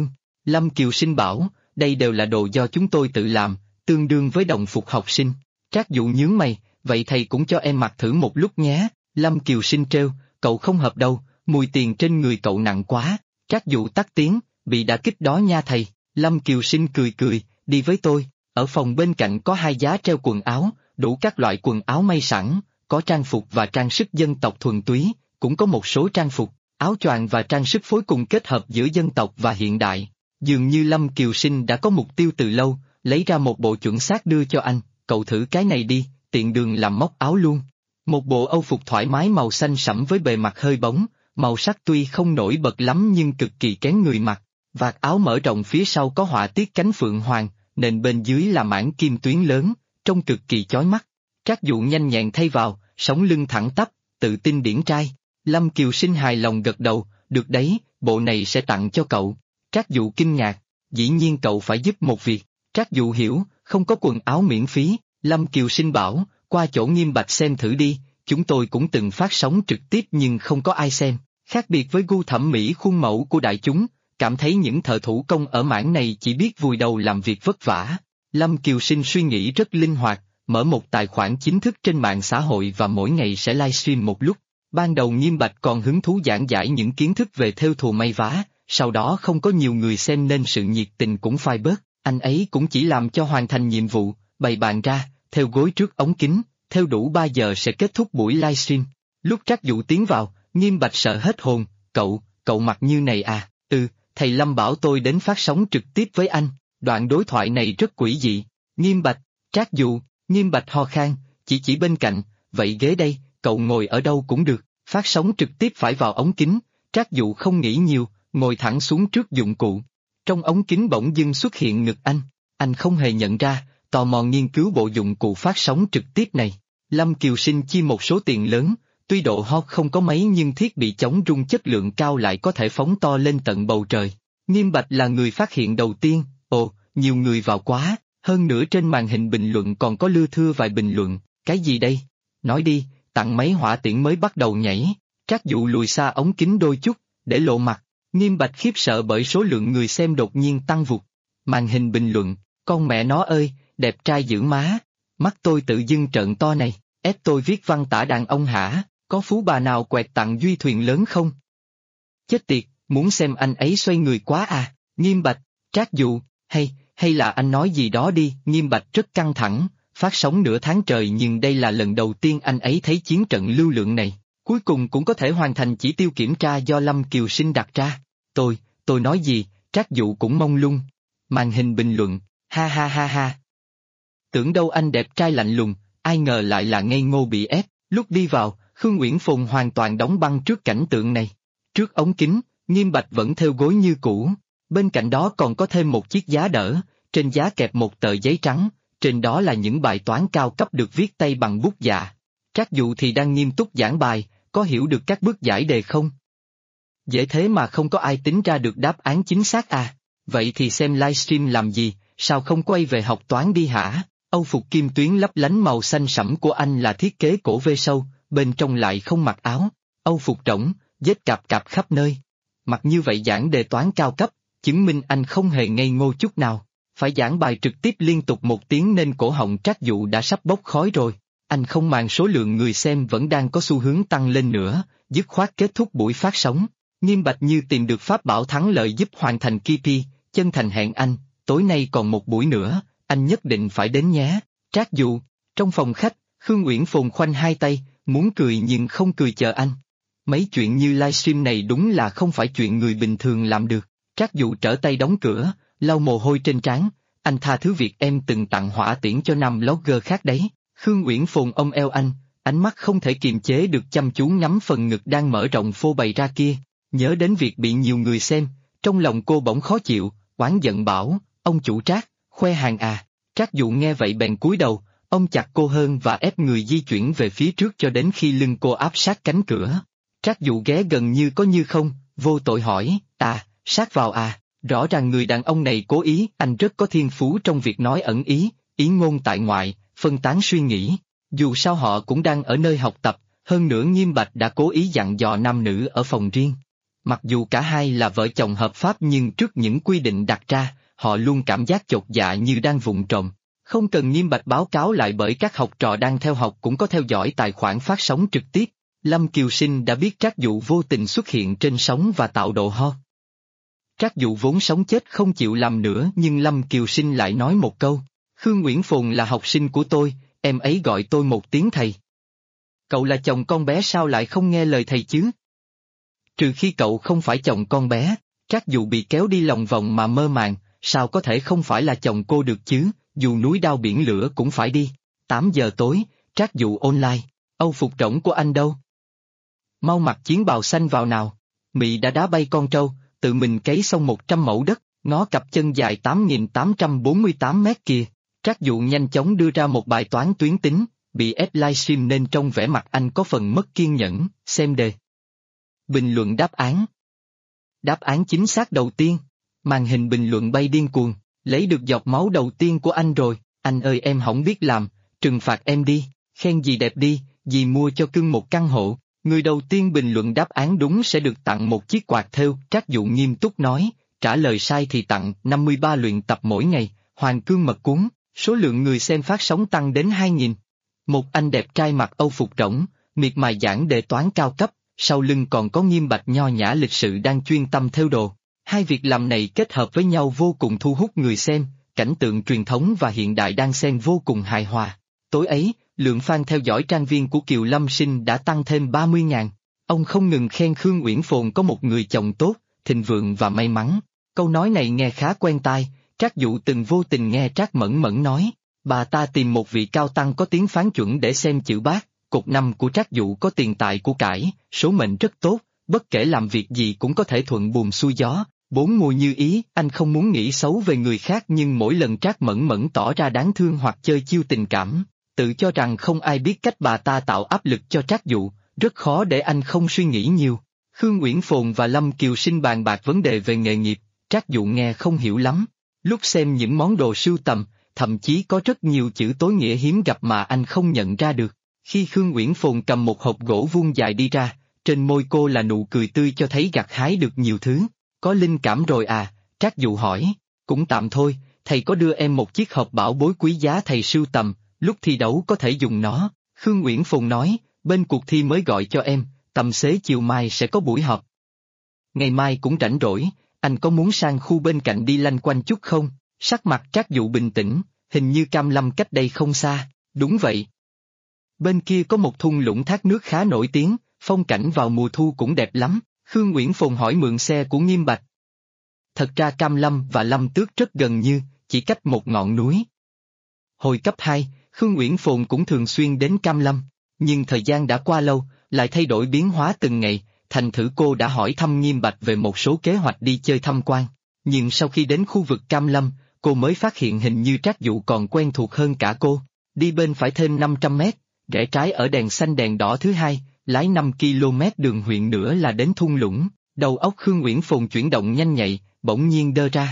Lâm Kiều Sinh bảo, đây đều là đồ do chúng tôi tự làm, tương đương với đồng phục học sinh. Trác Dụ nhướng mày, vậy thầy cũng cho em mặc thử một lúc nhé. Lâm Kiều Sinh trêu, cậu không hợp đâu, mùi tiền trên người cậu nặng quá. Trác Dụ tắt tiếng, bị đả kích đó nha thầy. Lâm Kiều Sinh cười cười, đi với tôi. Ở phòng bên cạnh có 2 giá treo quần áo, đủ các loại quần áo may sẵn, có trang phục và trang sức dân tộc thuần túy, cũng có một số trang phục, áo choàng và trang sức phối cùng kết hợp giữa dân tộc và hiện đại. Dường như Lâm Kiều Sinh đã có mục tiêu từ lâu, lấy ra một bộ chuẩn xác đưa cho anh, cậu thử cái này đi, tiện đường làm móc áo luôn. Một bộ âu phục thoải mái màu xanh sẫm với bề mặt hơi bóng, màu sắc tuy không nổi bật lắm nhưng cực kỳ kén người mặc. Vạt áo mở rộng phía sau có họa tiết cánh phượng hoàng, nền bên dưới là mảng kim tuyến lớn, trông cực kỳ chói mắt. Trác Dụ nhanh nhẹn thay vào, sống lưng thẳng tắp, tự tin điển trai. Lâm Kiều Sinh hài lòng gật đầu, được đấy, bộ này sẽ tặng cho cậu. Trác Dụ kinh ngạc, dĩ nhiên cậu phải giúp một việc. Trác Dụ hiểu, không có quần áo miễn phí. Lâm Kiều Sinh bảo, qua chỗ Nghiêm Bạch xem thử đi, chúng tôi cũng từng phát sóng trực tiếp nhưng không có ai xem. Khác biệt với gu thẩm mỹ khuôn mẫu của đại chúng, cảm thấy những thợ thủ công ở mảng này chỉ biết vùi đầu làm việc vất vả. Lâm Kiều Sinh suy nghĩ rất linh hoạt, mở một tài khoản chính thức trên mạng xã hội và mỗi ngày sẽ livestream một lúc. Ban đầu Nghiêm Bạch còn hứng thú giảng giải những kiến thức về thêu thùa may vá, sau đó không có nhiều người xem nên sự nhiệt tình cũng phai bớt, anh ấy cũng chỉ làm cho hoàn thành nhiệm vụ, bày bàn ra, thêu gối trước ống kính, thêu đủ 3 giờ sẽ kết thúc buổi livestream. Lúc Trác Dụ tiến vào, Nghiêm Bạch sợ hết hồn, cậu mặc như này à? Thầy Lâm bảo tôi đến phát sóng trực tiếp với anh, đoạn đối thoại này rất quỷ dị. Nghiêm Bạch, Trác Dụ, Nghiêm Bạch ho khan, chỉ bên cạnh, vậy ghế đây, cậu ngồi ở đâu cũng được, phát sóng trực tiếp phải vào ống kính. Trác Dụ không nghĩ nhiều, ngồi thẳng xuống trước dụng cụ. Trong ống kính bỗng dưng xuất hiện ngực anh không hề nhận ra, tò mò nghiên cứu bộ dụng cụ phát sóng trực tiếp này. Lâm Kiều Sinh chi một số tiền lớn, tuy độ hot không có mấy nhưng thiết bị chống rung chất lượng cao lại có thể phóng to lên tận bầu trời. Nghiêm Bạch là người phát hiện đầu tiên, nhiều người vào quá, hơn nữa trên màn hình bình luận còn có lưa thưa vài bình luận, cái gì đây? Nói đi, tặng mấy hỏa tiễn mới bắt đầu nhảy. Trác Dụ lùi xa ống kính đôi chút, để lộ mặt. Nghiêm Bạch khiếp sợ bởi số lượng người xem đột nhiên tăng vụt. Màn hình bình luận, con mẹ nó ơi, đẹp trai dữ má. Mắt tôi tự dưng trợn to này, ép tôi viết văn tả đàn ông hả, có phú bà nào quẹt tặng duy thuyền lớn không? Chết tiệt, muốn xem anh ấy xoay người quá à. Nghiêm Bạch, Trác Dụ, hay là anh nói gì đó đi. Nghiêm Bạch rất căng thẳng, phát sóng nửa tháng trời nhưng đây là lần đầu tiên anh ấy thấy chiến trận lưu lượng này. Cuối cùng cũng có thể hoàn thành chỉ tiêu kiểm tra do Lâm Kiều Sinh đặt ra. Tôi nói gì, Trác Dụ cũng mông lung. Màn hình bình luận, ha ha ha ha. Tưởng đâu anh đẹp trai lạnh lùng, ai ngờ lại là ngây ngô bị ép. Lúc đi vào, Khương Uyển Phồn hoàn toàn đóng băng trước cảnh tượng này. Trước ống kính, Nghiêm Bạch vẫn thêu gối như cũ. Bên cạnh đó còn có thêm một chiếc giá đỡ, trên giá kẹp một tờ giấy trắng, trên đó là những bài toán cao cấp được viết tay bằng bút dạ. Trác Dụ thì đang nghiêm túc giảng bài, có hiểu được các bước giải đề không? Dễ thế mà không có ai tính ra được đáp án chính xác à? Vậy thì xem livestream làm gì, sao không quay về học toán đi hả? Âu phục kim tuyến lấp lánh màu xanh sẫm của anh là thiết kế cổ vê sâu, bên trong lại không mặc áo. Âu phục rỗng, vết cạp cạp khắp nơi. Mặc như vậy giảng đề toán cao cấp, chứng minh anh không hề ngây ngô chút nào. Phải giảng bài trực tiếp liên tục 1 tiếng nên cổ họng Trác Dụ đã sắp bốc khói rồi. Anh không màng số lượng người xem vẫn đang có xu hướng tăng lên nữa, dứt khoát kết thúc buổi phát sóng. Nghiêm Bạch như tìm được pháp bảo thắng lợi giúp hoàn thành KP, chân thành hẹn anh, tối nay còn một buổi nữa, anh nhất định phải đến nhé. Trác Dụ, trong phòng khách, Khương Uyển Phồn khoanh hai tay, muốn cười nhưng không cười chờ anh. Mấy chuyện như livestream này đúng là không phải chuyện người bình thường làm được. Trác Dụ trở tay đóng cửa, lau mồ hôi trên trán, anh tha thứ việc em từng tặng hỏa tiễn cho nam blogger khác đấy. Khương Uyển Phồn ôm eo anh, ánh mắt không thể kiềm chế được chăm chú ngắm phần ngực đang mở rộng phô bày ra kia. Nhớ đến việc bị nhiều người xem, trong lòng cô bỗng khó chịu, oán giận bảo, ông chủ Trác, khoe hàng à. Trác Dụ nghe vậy bèn cúi đầu, ôm chặt cô hơn và ép người di chuyển về phía trước cho đến khi lưng cô áp sát cánh cửa. Trác Dụ ghé gần như có như không, vô tội hỏi, sát vào à, rõ ràng người đàn ông này cố ý. Anh rất có thiên phú trong việc nói ẩn ý, ý ngôn tại ngoại, phân tán suy nghĩ. Dù sao họ cũng đang ở nơi học tập, hơn nữa Nghiêm Bạch đã cố ý dặn dò nam nữ ở phòng riêng. Mặc dù cả hai là vợ chồng hợp pháp nhưng trước những quy định đặt ra, họ luôn cảm giác chột dạ như đang vụng trộm. Không cần nghiêm bạch báo cáo lại bởi các học trò đang theo học cũng có theo dõi tài khoản phát sóng trực tiếp. Lâm Kiều Sinh đã biết Trác Dụ vô tình xuất hiện trên sóng và tạo độ ho. Trác Dụ vốn sống chết không chịu làm nữa nhưng Lâm Kiều Sinh lại nói một câu, Khương Nguyễn Phồn là học sinh của tôi, em ấy gọi tôi một tiếng thầy. Cậu là chồng con bé sao lại không nghe lời thầy chứ? Trừ khi cậu không phải chồng con bé, Trác Dụ bị kéo đi lòng vòng mà mơ màng, sao có thể không phải là chồng cô được chứ, dù núi đao biển lửa cũng phải đi. 8 giờ tối, Trác Dụ online, Âu phục rỗng của anh đâu? Mau mặc chiến bào xanh vào nào. Mị đã đá bay con trâu, tự mình cấy xong 100 mẫu đất, ngó cặp chân dài 8.848 mét kia. Trác Dụ nhanh chóng đưa ra một bài toán tuyến tính, bị ép livestream nên trong vẻ mặt anh có phần mất kiên nhẫn, xem đề. Bình luận đáp án. Đáp án chính xác đầu tiên. Màn hình bình luận bay điên cuồng, lấy được giọt máu đầu tiên của anh rồi, anh ơi em hỏng biết làm, trừng phạt em đi, khen dì đẹp đi, dì mua cho cưng một căn hộ. Người đầu tiên bình luận đáp án đúng sẽ được tặng một chiếc quạt thêu, Trác Dụ nghiêm túc nói, trả lời sai thì tặng 53 luyện tập mỗi ngày, hoàng cương mật cuốn, số lượng người xem phát sóng tăng đến 2.000. Một anh đẹp trai mặc Âu phục rỗng, miệt mài giảng đề toán cao cấp, sau lưng còn có Nghiêm Bạch nho nhã lịch sự đang chuyên tâm thêu đồ. Hai việc làm này kết hợp với nhau vô cùng thu hút người xem, cảnh tượng truyền thống và hiện đại đang xen vô cùng hài hòa. Tối ấy, lượng fan theo dõi trang viên của Kiều Lâm Sinh đã tăng thêm 30.000. Ông không ngừng khen Khương Uyển Phồn có một người chồng tốt, thịnh vượng và may mắn. Câu nói này nghe khá quen tai, Trác Dụ từng vô tình nghe Trác Mẫn Mẫn nói, bà ta tìm một vị cao tăng có tiếng phán chuẩn để xem chữ bát. Cột năm của Trác Dụ có tiền tài của cải, số mệnh rất tốt, bất kể làm việc gì cũng có thể thuận buồm xuôi gió. 4 mùa như ý, anh không muốn nghĩ xấu về người khác nhưng mỗi lần Trác Mẫn Mẫn tỏ ra đáng thương hoặc chơi chiêu tình cảm, tự cho rằng không ai biết cách bà ta tạo áp lực cho Trác Dụ, rất khó để anh không suy nghĩ nhiều. Khương Uyển Phồn và Lâm Kiều Sinh bàn bạc vấn đề về nghề nghiệp, Trác Dụ nghe không hiểu lắm. Lúc xem những món đồ sưu tầm, thậm chí có rất nhiều chữ tối nghĩa hiếm gặp mà anh không nhận ra được. Khi Khương Uyển Phồn cầm một hộp gỗ vuông dài đi ra, trên môi cô là nụ cười tươi cho thấy gặt hái được nhiều thứ. Có linh cảm rồi à? Trác Dụ hỏi. Cũng tạm thôi, thầy có đưa em một chiếc hộp bảo bối quý giá thầy sưu tầm, lúc thi đấu có thể dùng nó. Khương Uyển Phồn nói, bên cuộc thi mới gọi cho em, tầm xế chiều mai sẽ có buổi họp. Ngày mai cũng rảnh rỗi, anh có muốn sang khu bên cạnh đi lanh quanh chút không? Sắc mặt Trác Dụ bình tĩnh, hình như Cam Lâm cách đây không xa. Đúng vậy. Bên kia có một thung lũng thác nước khá nổi tiếng, phong cảnh vào mùa thu cũng đẹp lắm. Khương Uyển Phồn hỏi mượn xe của Nghiêm Bạch. Thật ra Cam Lâm và Lâm Tước rất gần như, chỉ cách một ngọn núi. Hồi cấp 2, Khương Uyển Phồn cũng thường xuyên đến Cam Lâm, nhưng thời gian đã qua lâu, lại thay đổi biến hóa từng ngày, thành thử cô đã hỏi thăm Nghiêm Bạch về một số kế hoạch đi chơi tham quan. Nhưng sau khi đến khu vực Cam Lâm, cô mới phát hiện hình như Trác Dụ còn quen thuộc hơn cả cô. Đi bên phải thêm 500 mét, rẽ trái ở đèn xanh đèn đỏ thứ hai, lái 5 km đường huyện nữa là đến thung lũng. Đầu óc Khương Uyển Phồn chuyển động nhanh nhạy, bỗng nhiên đơ ra.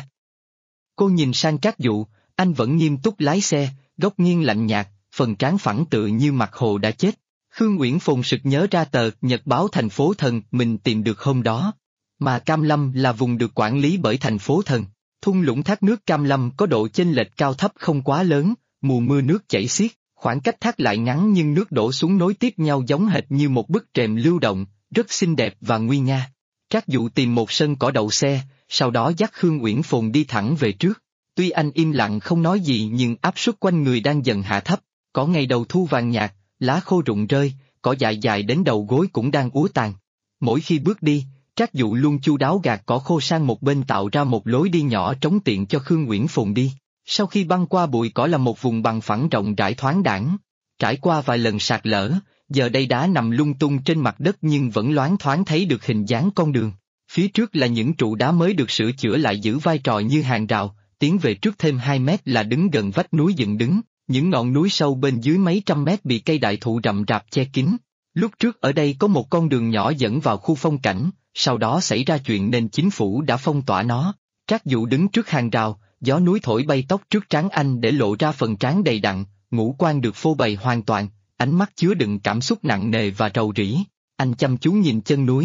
Cô nhìn sang Trác Dụ, anh vẫn nghiêm túc lái xe, góc nghiêng lạnh nhạt, phần trán phẳng tự như mặt hồ đã chết. Khương Uyển Phồn sực nhớ ra tờ Nhật báo thành phố thần mình tìm được hôm đó. Mà Cam Lâm là vùng được quản lý bởi thành phố thần. Thung lũng thác nước Cam Lâm có độ chênh lệch cao thấp không quá lớn, mùa mưa nước chảy xiết, khoảng cách thác lại ngắn nhưng nước đổ xuống nối tiếp nhau giống hệt như một bức rèm lưu động, rất xinh đẹp và nguy nga. Trác Dụ tìm một sân cỏ đậu xe, sau đó dắt Khương Uyển Phồn đi thẳng về trước. Tuy anh im lặng không nói gì nhưng áp suất quanh người đang dần hạ thấp, cỏ ngày đầu thu vàng nhạt, lá khô rụng rơi, cỏ dại dài đến đầu gối cũng đang úa tàn. Mỗi khi bước đi, Trác Dụ luôn chu đáo gạt cỏ khô sang một bên tạo ra một lối đi nhỏ trống tiện cho Khương Uyển Phồn đi. Sau khi băng qua bụi cỏ là một vùng bằng phẳng rộng rãi thoáng đãng. Trải qua vài lần sạt lở, giờ đây đá nằm lung tung trên mặt đất nhưng vẫn loáng thoáng thấy được hình dáng con đường. Phía trước là những trụ đá mới được sửa chữa lại giữ vai trò như hàng rào, tiến về trước thêm 2 mét là đứng gần vách núi dựng đứng, những ngọn núi sâu bên dưới mấy trăm mét bị cây đại thụ rậm rạp che kín. Lúc trước ở đây có một con đường nhỏ dẫn vào khu phong cảnh, sau đó xảy ra chuyện nên chính phủ đã phong tỏa nó. Trác Dụ đứng trước hàng rào, gió núi thổi bay tóc trước trán anh để lộ ra phần trán đầy đặn, ngũ quan được phô bày hoàn toàn, ánh mắt chứa đựng cảm xúc nặng nề và rầu rĩ. Anh chăm chú nhìn chân núi,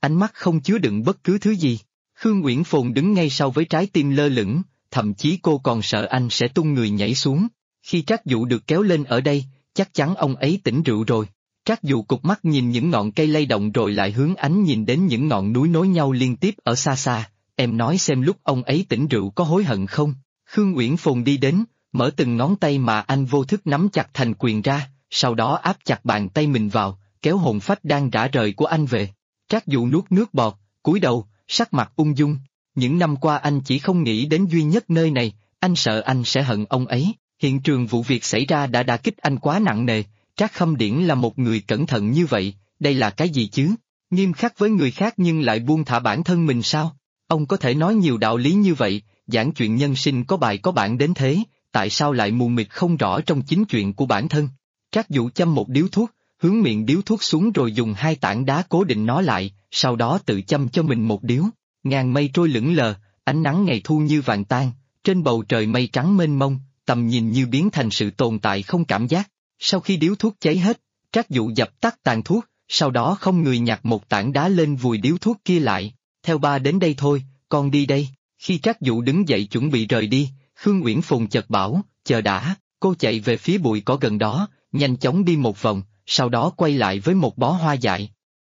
ánh mắt không chứa đựng bất cứ thứ gì. Khương Uyển Phồn đứng ngay sau với trái tim lơ lửng, thậm chí cô còn sợ anh sẽ tung người nhảy xuống. Khi Trác Dụ được kéo lên ở đây, chắc chắn ông ấy tỉnh rượu rồi. Trác Dụ cụp mắt nhìn những ngọn cây lay động rồi lại hướng ánh nhìn đến những ngọn núi nối nhau liên tiếp ở xa xa. Em nói xem lúc ông ấy tỉnh rượu có hối hận không? Khương Uyển Phồn đi đến, mở từng ngón tay mà anh vô thức nắm chặt thành quyền ra, sau đó áp chặt bàn tay mình vào, kéo hồn phách đang rã rời của anh về. Trác Dụ nuốt nước bọt, cúi đầu, sắc mặt ung dung. Những năm qua anh chỉ không nghĩ đến duy nhất nơi này, anh sợ anh sẽ hận ông ấy. Hiện trường vụ việc xảy ra đã đả kích anh quá nặng nề. Trác Khâm Điển là một người cẩn thận như vậy, đây là cái gì chứ? Nghiêm khắc với người khác nhưng lại buông thả bản thân mình sao? Ông có thể nói nhiều đạo lý như vậy, giảng chuyện nhân sinh có bài có bản đến thế, tại sao lại mù mịt không rõ trong chính chuyện của bản thân? Trác Dụ châm một điếu thuốc, hướng miệng điếu thuốc xuống rồi dùng hai tảng đá cố định nó lại, sau đó tự châm cho mình một điếu. Ngàn mây trôi lững lờ, ánh nắng ngày thu như vàng tan, trên bầu trời mây trắng mênh mông, tầm nhìn như biến thành sự tồn tại không cảm giác. Sau khi điếu thuốc cháy hết, Trác Dụ dập tắt tàn thuốc, sau đó không người nhặt một tảng đá lên vùi điếu thuốc kia lại. Theo ba đến đây thôi, con đi đây. Khi Trác Dụ đứng dậy chuẩn bị rời đi, Khương Uyển Phồn chợt bảo, chờ đã, cô chạy về phía bụi cỏ gần đó, nhanh chóng đi một vòng, sau đó quay lại với một bó hoa dại.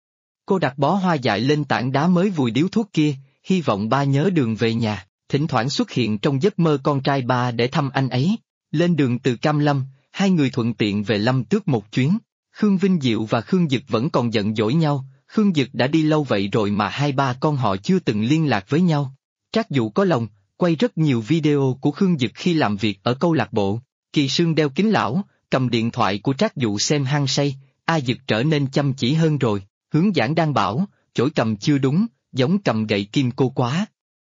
Cô đặt bó hoa dại lên tảng đá mới vùi điếu thuốc kia, hy vọng ba nhớ đường về nhà, thỉnh thoảng xuất hiện trong giấc mơ con trai ba để thăm anh ấy. Lên đường từ Cam Lâm, hai người thuận tiện về Lâm Tước một chuyến. Khương Vinh Diệu và Khương Dực vẫn còn giận dỗi nhau, Khương Dực đã đi lâu vậy rồi mà hai ba con họ chưa từng liên lạc với nhau. Trác Dụ có lòng, quay rất nhiều video của Khương Dực khi làm việc ở câu lạc bộ. Kỳ Sương đeo kính lão, cầm điện thoại của Trác Dụ xem hăng say, A Dực trở nên chăm chỉ hơn rồi, hướng giảng đang bảo, chổi cầm chưa đúng, giống cầm gậy kim cô quá.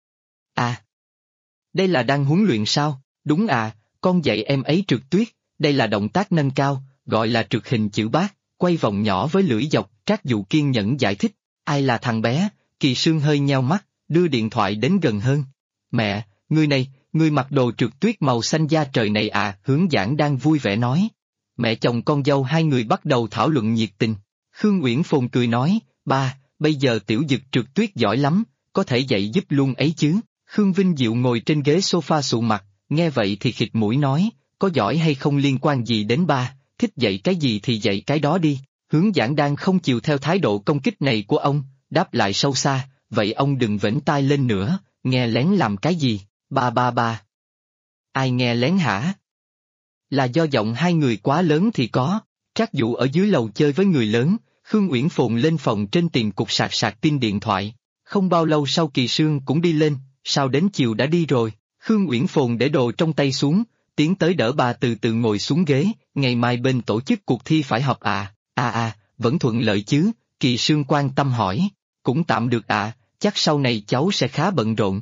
À, đây là đang huấn luyện sao? Đúng à, con dạy em ấy trượt tuyết, đây là động tác nâng cao, gọi là trượt hình chữ bát, quay vòng nhỏ với lưỡi dọc. Trác Dụ kiên nhẫn giải thích, ai là thằng bé? Kỳ Sương hơi nheo mắt, đưa điện thoại đến gần hơn. Mẹ, người này, người mặc đồ trượt tuyết màu xanh da trời này à? Hướng giảng đang vui vẻ nói. Mẹ chồng con dâu hai người bắt đầu thảo luận nhiệt tình. Khương Uyển Phồn cười nói, ba, bây giờ tiểu Dực trượt tuyết giỏi lắm, có thể dạy giúp luôn ấy chứ. Khương Vinh Diệu ngồi trên ghế sofa sụ mặt, nghe vậy thì khịt mũi nói, có giỏi hay không liên quan gì đến ba, thích dạy cái gì thì dạy cái đó đi. Hướng giảng đang không chịu theo thái độ công kích này của ông, đáp lại sâu xa, vậy ông đừng vểnh tai lên nữa, nghe lén làm cái gì, ba. Ai nghe lén hả? Là do giọng hai người quá lớn thì có. Trác Dụ ở dưới lầu chơi với người lớn, Khương Uyển Phồn lên phòng trên tìm cục sạc sạc pin điện thoại. Không bao lâu sau Kỳ Sương cũng đi lên, sao đến chiều đã đi rồi. Khương Uyển Phồn để đồ trong tay xuống, tiến tới đỡ bà từ từ ngồi xuống ghế, ngày mai bên tổ chức cuộc thi phải họp à? Vẫn thuận lợi chứ? Kỳ Sương quan tâm hỏi. Cũng tạm được chắc sau này cháu sẽ khá bận rộn.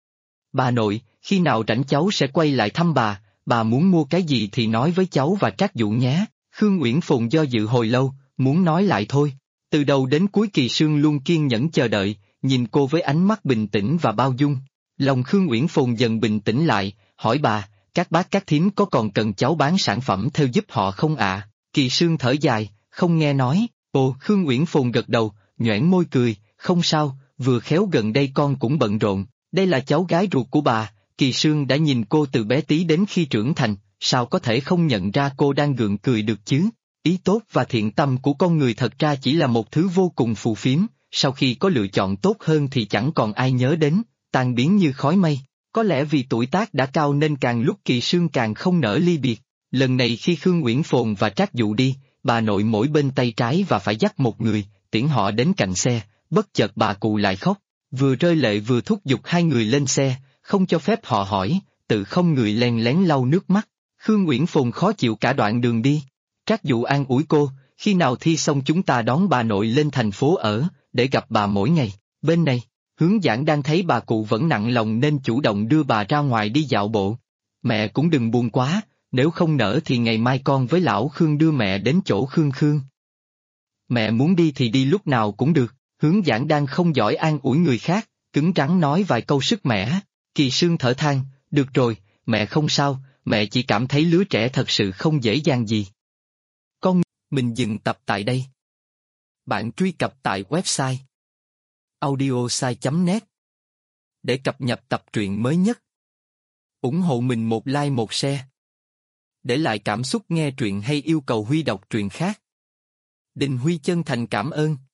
Bà nội, khi nào rảnh cháu sẽ quay lại thăm bà muốn mua cái gì thì nói với cháu và Trác Dụ nhé. Khương Uyển Phồn do dự hồi lâu, muốn nói lại thôi. Từ đầu đến cuối Kỳ Sương luôn kiên nhẫn chờ đợi, nhìn cô với ánh mắt bình tĩnh và bao dung. Lòng Khương Uyển Phồn dần bình tĩnh lại, hỏi bà, các bác các thím có còn cần cháu bán sản phẩm theo giúp họ không ạ? Kỳ Sương thở dài, không nghe nói. Ồ, Khương Uyển Phồn gật đầu, nhoẻn môi cười, không sao, vừa khéo gần đây con cũng bận rộn, đây là cháu gái ruột của bà. Kỳ Sương đã nhìn cô từ bé tí đến khi trưởng thành, sao có thể không nhận ra cô đang gượng cười được chứ? Ý tốt và thiện tâm của con người thật ra chỉ là một thứ vô cùng phù phiếm, sau khi có lựa chọn tốt hơn thì chẳng còn ai nhớ đến, tan biến như khói mây. Có lẽ vì tuổi tác đã cao nên càng lúc Kỳ Sương càng không nỡ ly biệt. Lần này khi Khương Uyển Phồn và Trác Dụ đi, bà nội mỗi bên tay trái và phải dắt một người, tiễn họ đến cạnh xe, bất chợt bà cụ lại khóc, vừa rơi lệ vừa thúc giục hai người lên xe, không cho phép họ hỏi, tự không người len lén lau nước mắt. Khương Uyển Phồn khó chịu cả đoạn đường đi. Trác Dụ an ủi cô, khi nào thi xong chúng ta đón bà nội lên thành phố ở, để gặp bà mỗi ngày. Bên này, Hướng giảng đang thấy bà cụ vẫn nặng lòng nên chủ động đưa bà ra ngoài đi dạo bộ. Mẹ cũng đừng buồn quá, nếu không nỡ thì ngày mai con với lão Khương đưa mẹ đến chỗ Khương Khương. Mẹ muốn đi thì đi lúc nào cũng được. Hướng giảng đang không giỏi an ủi người khác, cứng rắn nói vài câu sức mẻ. Kỳ Sương thở than, được rồi, mẹ không sao, mẹ chỉ cảm thấy lứa trẻ thật sự không dễ dàng gì. Mình dừng tập tại đây. Bạn truy cập tại website audiosai.net để cập nhật tập truyện mới nhất. Ủng hộ mình một like một share. Để lại cảm xúc nghe truyện hay yêu cầu Huy đọc truyện khác. Đình Huy chân thành cảm ơn.